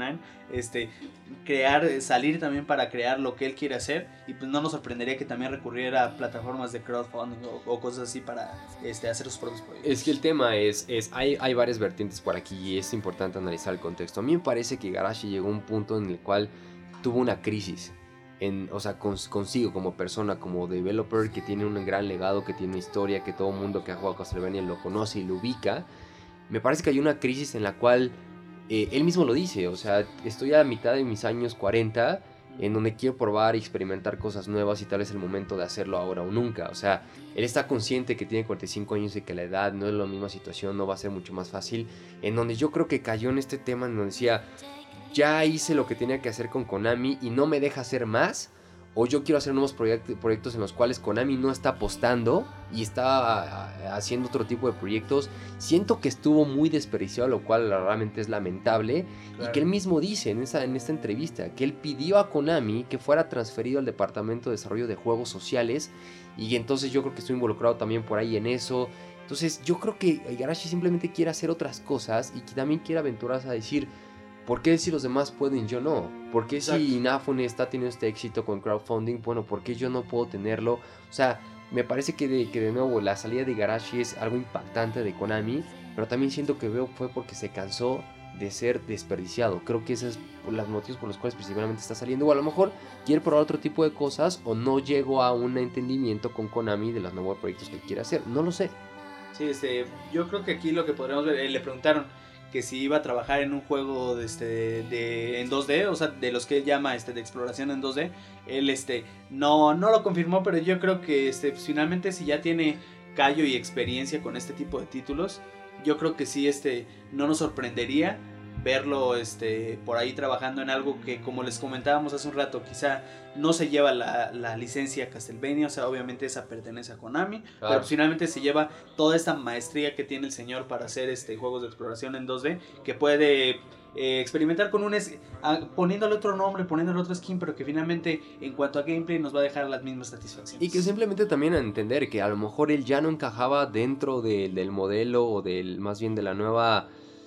9, salir también para crear lo que él quiere hacer, y pues no nos sorprendería que también recurriera a plataformas de crowdfunding o cosas así para hacer sus propios proyectos. Es que el tema hay varias vertientes por aquí, y es importante analizar el contexto. A mí me parece que Igarashi llegó a un punto en el cual tuvo una crisis, consigo como persona, como developer, que tiene un gran legado, que tiene una historia, que todo el mundo que ha jugado Castlevania lo conoce y lo ubica. Me parece que hay una crisis en la cual él mismo lo dice, o sea, estoy a mitad de mis años 40, en donde quiero probar y experimentar cosas nuevas, y tal vez el momento de hacerlo ahora o nunca. O sea, él está consciente que tiene 45 años y que la edad no es la misma situación, no va a ser mucho más fácil, en donde yo creo que cayó en este tema en donde decía: ya hice lo que tenía que hacer con Konami y no me deja hacer más, o yo quiero hacer nuevos proyectos en los cuales Konami no está apostando y está haciendo otro tipo de proyectos. Siento que estuvo muy desperdiciado, lo cual realmente es lamentable. Claro. Y que él mismo dice en esta entrevista que él pidió a Konami que fuera transferido al departamento de desarrollo de juegos sociales, y entonces yo creo que estoy involucrado también por ahí en eso. Entonces yo creo que Igarashi simplemente quiere hacer otras cosas, y que también quiere aventurarse a decir: ¿por qué si los demás pueden, yo no? ¿Por qué si Inafune está teniendo este éxito con crowdfunding, bueno, por qué yo no puedo tenerlo? O sea, me parece que de nuevo la salida de Igarashi es algo impactante de Konami, pero también siento que fue porque se cansó de ser desperdiciado. Creo que esos son los motivos por los cuales principalmente está saliendo, o a lo mejor quiere probar otro tipo de cosas, o no llegó a un entendimiento con Konami de los nuevos proyectos que quiere hacer, no lo sé. Sí, yo creo que aquí lo que podríamos ver, le preguntaron que si iba a trabajar en un juego en 2D, o sea, de los que él llama de exploración en 2D. Él no lo confirmó, pero yo creo que pues, finalmente si ya tiene callo y experiencia con este tipo de títulos, yo creo que sí, no nos sorprendería verlo por ahí trabajando en algo que, como les comentábamos hace un rato, quizá no se lleva la licencia Castlevania, o sea, obviamente esa pertenece a Konami, claro, pero finalmente se lleva toda esta maestría que tiene el señor para hacer juegos de exploración en 2D, que puede experimentar con poniéndole otro nombre, poniéndole otro skin, pero que finalmente en cuanto a gameplay nos va a dejar las mismas satisfacciones. Y que simplemente también a entender que a lo mejor él ya no encajaba dentro del modelo o más bien de la nueva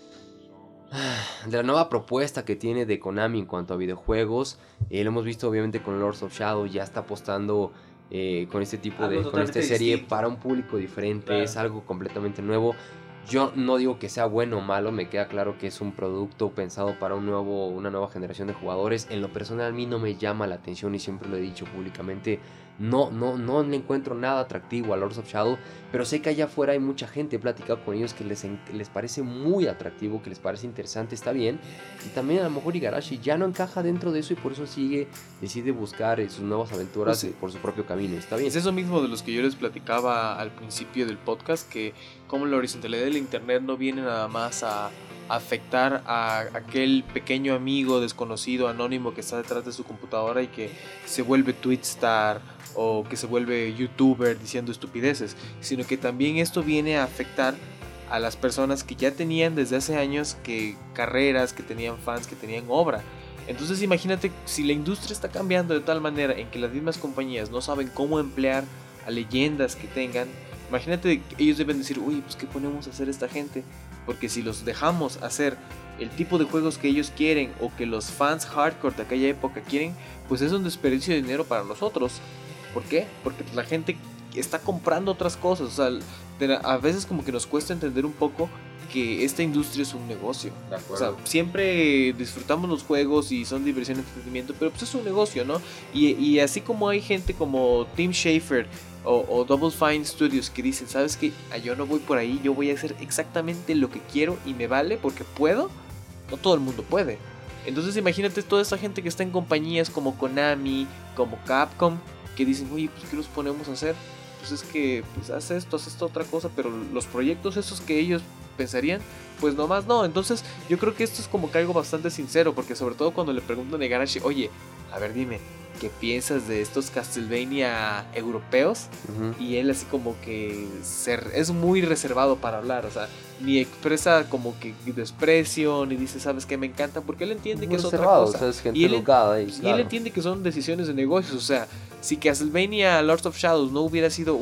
propuesta que tiene de Konami en cuanto a videojuegos. Lo hemos visto obviamente con Lords of Shadow, ya está apostando con este tipo con esta serie distinto, para un público diferente, claro, es algo completamente nuevo. Yo no digo que sea bueno o malo, me queda claro que es un producto pensado para una nueva generación de jugadores. En lo personal a mí no me llama la atención y siempre lo he dicho públicamente. No le encuentro nada atractivo a Lords of Shadow, pero sé que allá afuera hay mucha gente, he platicado con ellos que les parece muy atractivo, que les parece interesante, está bien. Y también a lo mejor Igarashi ya no encaja dentro de eso y por eso decide buscar sus nuevas aventuras pues por su propio camino, está bien. Es eso mismo de los que yo les platicaba al principio del podcast, que como la horizontalidad del internet no viene nada más a afectar a aquel pequeño amigo desconocido, anónimo que está detrás de su computadora y que se vuelve Twitstar o que se vuelve youtuber diciendo estupideces, sino que también esto viene a afectar a las personas que ya tenían desde hace años carreras, que tenían fans, que tenían obra. Entonces imagínate si la industria está cambiando de tal manera en que las mismas compañías no saben cómo emplear a leyendas que tengan. Imagínate, ellos deben decir, uy, pues ¿qué ponemos a hacer esta gente? Porque si los dejamos hacer el tipo de juegos que ellos quieren o que los fans hardcore de aquella época quieren, pues es un desperdicio de dinero para nosotros. ¿Por qué? Porque la gente está comprando otras cosas. O sea, a veces como que nos cuesta entender un poco que esta industria es un negocio. O sea, siempre disfrutamos los juegos y son diversión y entretenimiento, pero pues es un negocio, ¿no? Y así como hay gente como Tim Schafer o Double Fine Studios que dicen, ¿sabes qué? Yo no voy por ahí, yo voy a hacer exactamente lo que quiero y me vale porque puedo. No todo el mundo puede. Entonces imagínate toda esa gente que está en compañías como Konami, como Capcom, que dicen, oye, pues ¿qué nos ponemos a hacer? Pues es que pues haz esta otra cosa, pero los proyectos esos que ellos pensarían, pues nomás no. Entonces yo creo que esto es como que algo bastante sincero, porque sobre todo cuando le preguntan a Igarashi, oye, a ver dime, ¿qué piensas de estos Castlevania europeos? Y él así como que es muy reservado para hablar, o sea, ni expresa como que desprecio, ni dice, ¿sabes qué? Me encanta, porque él entiende que es otra cosa. O sea, es gente educada, y él entiende que son decisiones de negocios. O sea, si Castlevania Lords of Shadows no hubiera sido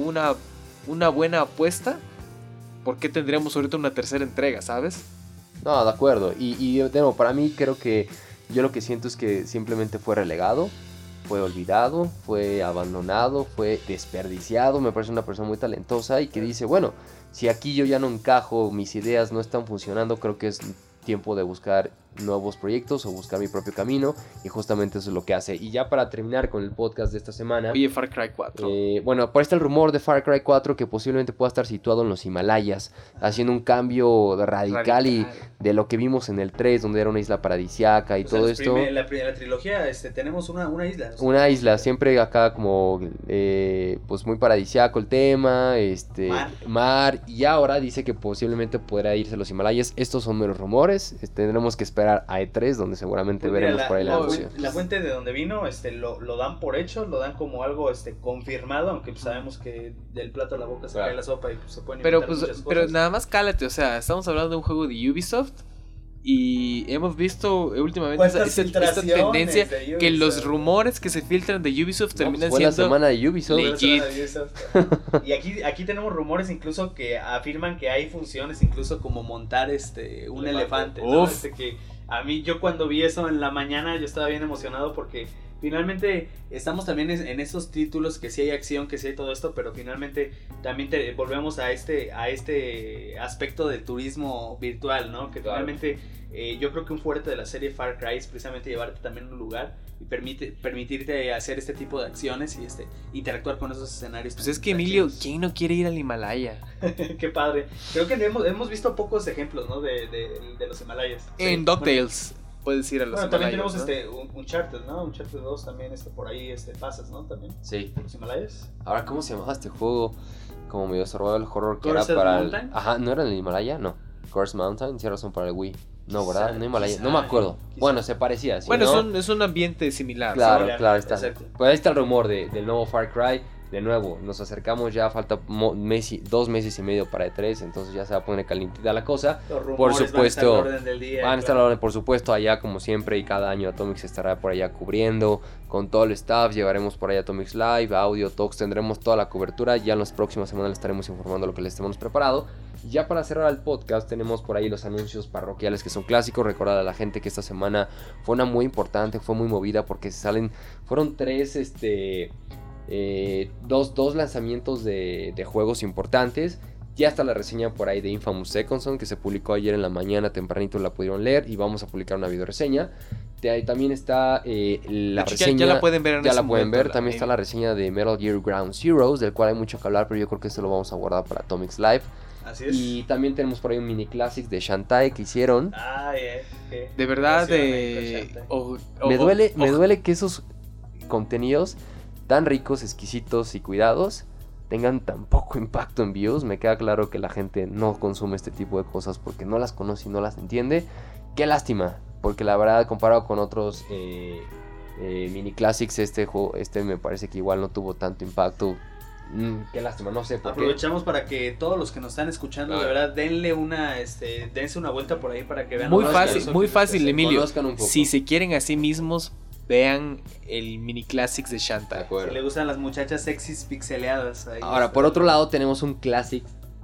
una buena apuesta, ¿por qué tendríamos ahorita una tercera entrega, sabes? No, de acuerdo. Y de nuevo, para mí creo que yo lo que siento es que simplemente fue relegado, fue olvidado, fue abandonado, fue desperdiciado. Me parece una persona muy talentosa y que dice, bueno, si aquí yo ya no encajo, mis ideas no están funcionando, creo que es tiempo de buscar nuevos proyectos o buscar mi propio camino, y justamente eso es lo que hace. Y ya para terminar con el podcast de esta semana, oye, Far Cry 4 bueno, por ahí está el rumor de Far Cry 4 que posiblemente pueda estar situado en los Himalayas, haciendo un cambio radical. Y de lo que vimos en el 3, donde era una isla paradisiaca y todo esto. La trilogía tenemos una isla, ¿no? Una isla, siempre acá como pues muy paradisiaco el tema, mar, y ahora dice que posiblemente podrá irse a los Himalayas. Estos son meros rumores, tendremos que esperar a E3, donde seguramente pues veremos por ahí la anuncio. La fuente de donde vino, lo dan por hecho, lo dan como algo confirmado, aunque pues sabemos que del plato a la boca se cae la sopa y pues, se pueden inventar muchas cosas. Pero nada más cálate, o sea, estamos hablando de un juego de Ubisoft y hemos visto últimamente esta tendencia que los rumores que se filtran de Ubisoft terminan siendo la semana de Ubisoft. Legit. Y aquí tenemos rumores incluso que afirman que hay funciones incluso como montar un elefante, ¿no? Que a mí, yo cuando vi eso en la mañana, yo estaba bien emocionado porque finalmente estamos también en estos títulos que sí hay acción, que sí hay todo esto, pero finalmente también volvemos a este aspecto de turismo virtual, ¿no? Que finalmente yo creo que un fuerte de la serie Far Cry es precisamente llevarte también a un lugar y permitirte hacer este tipo de acciones y interactuar con esos escenarios. Pues es que Emilio, ¿quién no quiere ir al Himalaya? Qué padre. Creo que hemos visto pocos ejemplos, ¿no? de los Himalayas. En DuckTales. puedes ir a los Bueno, también Himalayas, tenemos ¿no? un Uncharted, ¿no? Uncharted 2 también, por ahí pasas, ¿no? También. Sí. Los Himalayas. Ahora, ¿cómo se llamaba este juego? Como medio survival horror que era Cursed para Mountain. Ajá, ¿no era en el Himalaya? No. Curse Mountain, sí, razón para el Wii. No, ¿verdad? Quizá, No Himalaya. quizá, No me acuerdo. quizá. Bueno, se parecía. ¿Sí, Bueno, no? es un ambiente similar. Claro, similar, claro, está. exacto. Pues ahí está el rumor del nuevo Far Cry. De nuevo, nos acercamos ya, falta 2 meses y medio para E3, entonces ya se va a poner calientita la cosa. Los rumores Por supuesto, van a estar a la orden del día, van a estar a la orden, por supuesto, allá como siempre, y cada año Atomics estará por allá cubriendo con todo el staff. Llevaremos por allá Atomics Live, audio, talks, tendremos toda la cobertura. Ya en las próximas semanas les estaremos informando lo que les tenemos preparado. Ya para cerrar el podcast tenemos por ahí los anuncios parroquiales que son clásicos. Recordar a la gente que esta semana fue una muy importante, fue muy movida porque fueron 3 dos lanzamientos de juegos importantes. Ya está la reseña por ahí de Infamous Second Son que se publicó ayer en la mañana, tempranito la pudieron leer y vamos a publicar una video reseña. De ahí también está la reseña. Ya la pueden ver en Ya ese la pueden momento, ver. También está la reseña de Metal Gear Ground Zeroes, del cual hay mucho que hablar, pero yo creo que esto lo vamos a guardar para Atomics Live. Así es. Y también tenemos por ahí un mini classics de Shantae que hicieron. De verdad, Me duele que esos contenidos tan ricos, exquisitos y cuidados tengan tan poco impacto en views. Me queda claro que la gente no consume este tipo de cosas porque no las conoce y no las entiende. Qué lástima, porque la verdad comparado con otros mini classics, este me parece que igual no tuvo tanto impacto. Qué lástima, no sé por qué. Aprovechamos para que todos los que nos están escuchando, de verdad, denle dense una vuelta por ahí para que vean. Muy fácil, Emilio. Conozcan un poco. Si se quieren a sí mismos, vean el mini classics de De Shantae. acuerdo. Si le gustan las muchachas sexys pixeleadas. Ahí Ahora, está. por otro lado, tenemos un classic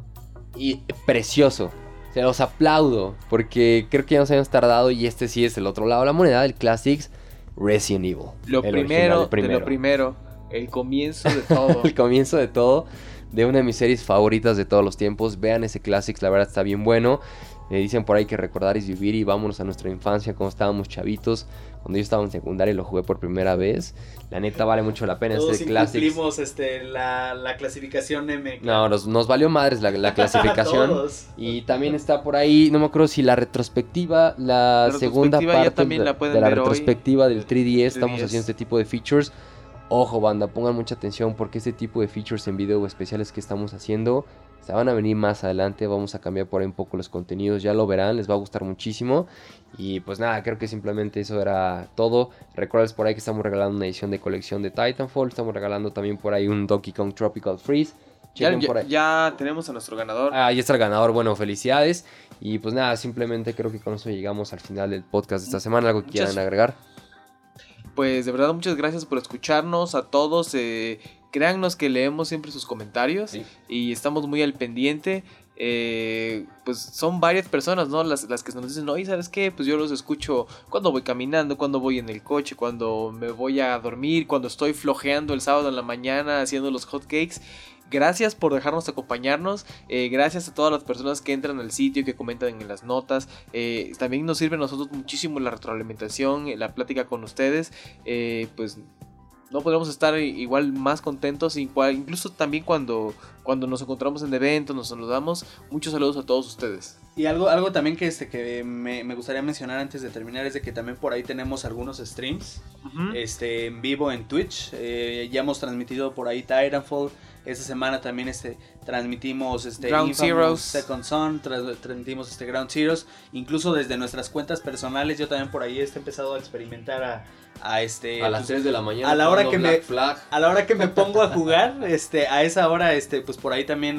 y precioso. Se los aplaudo porque creo que ya nos habíamos tardado y este sí es el otro lado de la moneda, el Classics Resident Evil. Lo El primero, original, de lo primero, el comienzo de todo. El comienzo de todo, de una de mis series favoritas de todos los tiempos. Vean ese Classics, la verdad está bien bueno. Dicen por ahí que recordar es vivir y vámonos a nuestra infancia cuando estábamos chavitos. Cuando yo estaba en secundaria y lo jugué por primera vez. La neta vale mucho la pena Todos este Classics. incumplimos la clasificación M. No, nos valió madres la clasificación. Todos. Y también está por ahí, no me acuerdo si la retrospectiva, la segunda retrospectiva ya parte también la pueden de la ver hoy. retrospectiva del 3DS. Estamos 3DS. haciendo este tipo de features. Ojo, banda, pongan mucha atención porque este tipo de features en video especiales que estamos haciendo se van a venir más adelante. Vamos a cambiar por ahí un poco los contenidos, ya lo verán, les va a gustar muchísimo. Y pues nada, creo que simplemente eso era todo. Recuerden por ahí que estamos regalando una edición de colección de Titanfall. Estamos regalando también por ahí un Donkey Kong Tropical Freeze. Chequen por ahí. Ya tenemos a nuestro ganador. Ahí está el ganador, bueno, felicidades. Y pues nada, simplemente creo que con eso llegamos al final del podcast de esta semana. ¿Algo que quieran agregar? Pues de verdad muchas gracias por escucharnos a todos. Créannos que leemos siempre sus comentarios, Sí. y estamos muy al pendiente. Pues son varias personas, ¿no? Las que nos dicen, oye, ¿sabes qué? Pues yo los escucho cuando voy caminando, cuando voy en el coche, cuando me voy a dormir, cuando estoy flojeando el sábado en la mañana haciendo los hotcakes. Gracias por dejarnos acompañarnos. Gracias a todas las personas que entran al sitio, que comentan en las notas. También nos sirve a nosotros muchísimo la retroalimentación, la plática con ustedes. Pues no podemos estar igual más contentos, incluso también cuando nos encontramos en eventos, nos saludamos. Muchos saludos a todos ustedes. Y algo también que me gustaría mencionar antes de terminar es de que también por ahí tenemos algunos streams en vivo en Twitch. Ya hemos transmitido por ahí Titanfall. Esta semana también transmitimos Ground Infamous Zeroes. Second Son, transmitimos Ground Zeroes. Incluso desde nuestras cuentas personales yo también por ahí he empezado a experimentar a las 3 de la mañana. a la hora jugando que Black Flag. a la hora que me pongo a jugar, a esa hora, pues por ahí también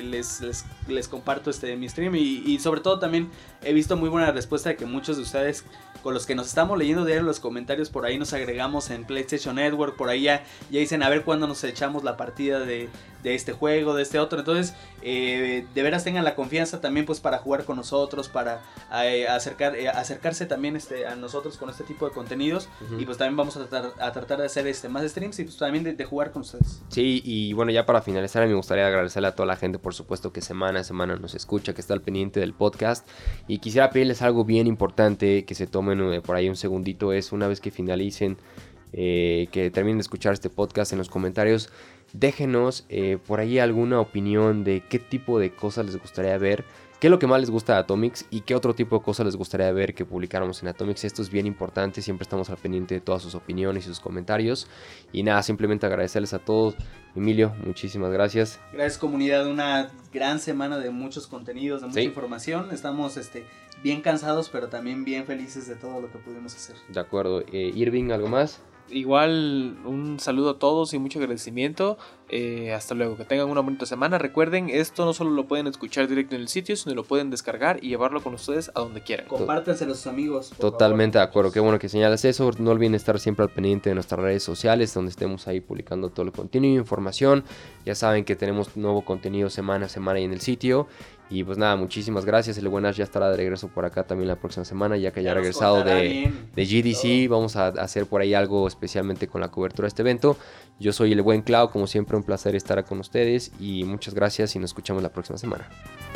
les comparto mi stream y sobre todo también he visto muy buena respuesta de que muchos de ustedes con los que nos estamos leyendo diario los comentarios por ahí nos agregamos en PlayStation Network, por ahí ya dicen a ver cuándo nos echamos la partida de este juego, de este otro. Entonces de veras tengan la confianza también pues para jugar con nosotros, para acercarse también a nosotros con este tipo de contenidos. Y pues también vamos a tratar de hacer más streams y pues también de jugar con ustedes. Sí, y bueno, ya para finalizar me gustaría agradecerle a toda la gente, por supuesto, que semana a semana nos escucha, que está al pendiente del podcast. Y quisiera pedirles algo bien importante, que se tomen por ahí un segundito, es una vez que finalicen, que terminen de escuchar este podcast, en los comentarios déjenos por ahí alguna opinión de qué tipo de cosas les gustaría ver, qué es lo que más les gusta de Atomics y qué otro tipo de cosas les gustaría ver que publicáramos en Atomics. Esto es bien importante, siempre estamos al pendiente de todas sus opiniones y sus comentarios. Y nada, simplemente agradecerles a todos. Emilio, muchísimas gracias. Gracias, comunidad, una gran semana de muchos contenidos, de mucha información. Estamos bien cansados, pero también bien felices de todo lo que pudimos hacer. De acuerdo. Irving, ¿algo más? Igual un saludo a todos y mucho agradecimiento. Hasta luego, que tengan una bonita semana. Recuerden, esto no solo lo pueden escuchar directo en el sitio, sino lo pueden descargar y llevarlo con ustedes a donde quieran. Compártenselo a sus amigos. Totalmente de acuerdo, qué bueno que señalas eso. No olviden estar siempre al pendiente de nuestras redes sociales, donde estemos ahí publicando todo el contenido e información. Ya saben que tenemos nuevo contenido semana a semana ahí en el sitio. Y pues nada, muchísimas gracias. El Buenas ya estará de regreso por acá también la próxima semana, ya que haya regresado de GDC. Vamos a hacer por ahí algo especialmente con la cobertura de este evento. Yo soy el Buen Clau, como siempre un placer estar con ustedes y muchas gracias y nos escuchamos la próxima semana.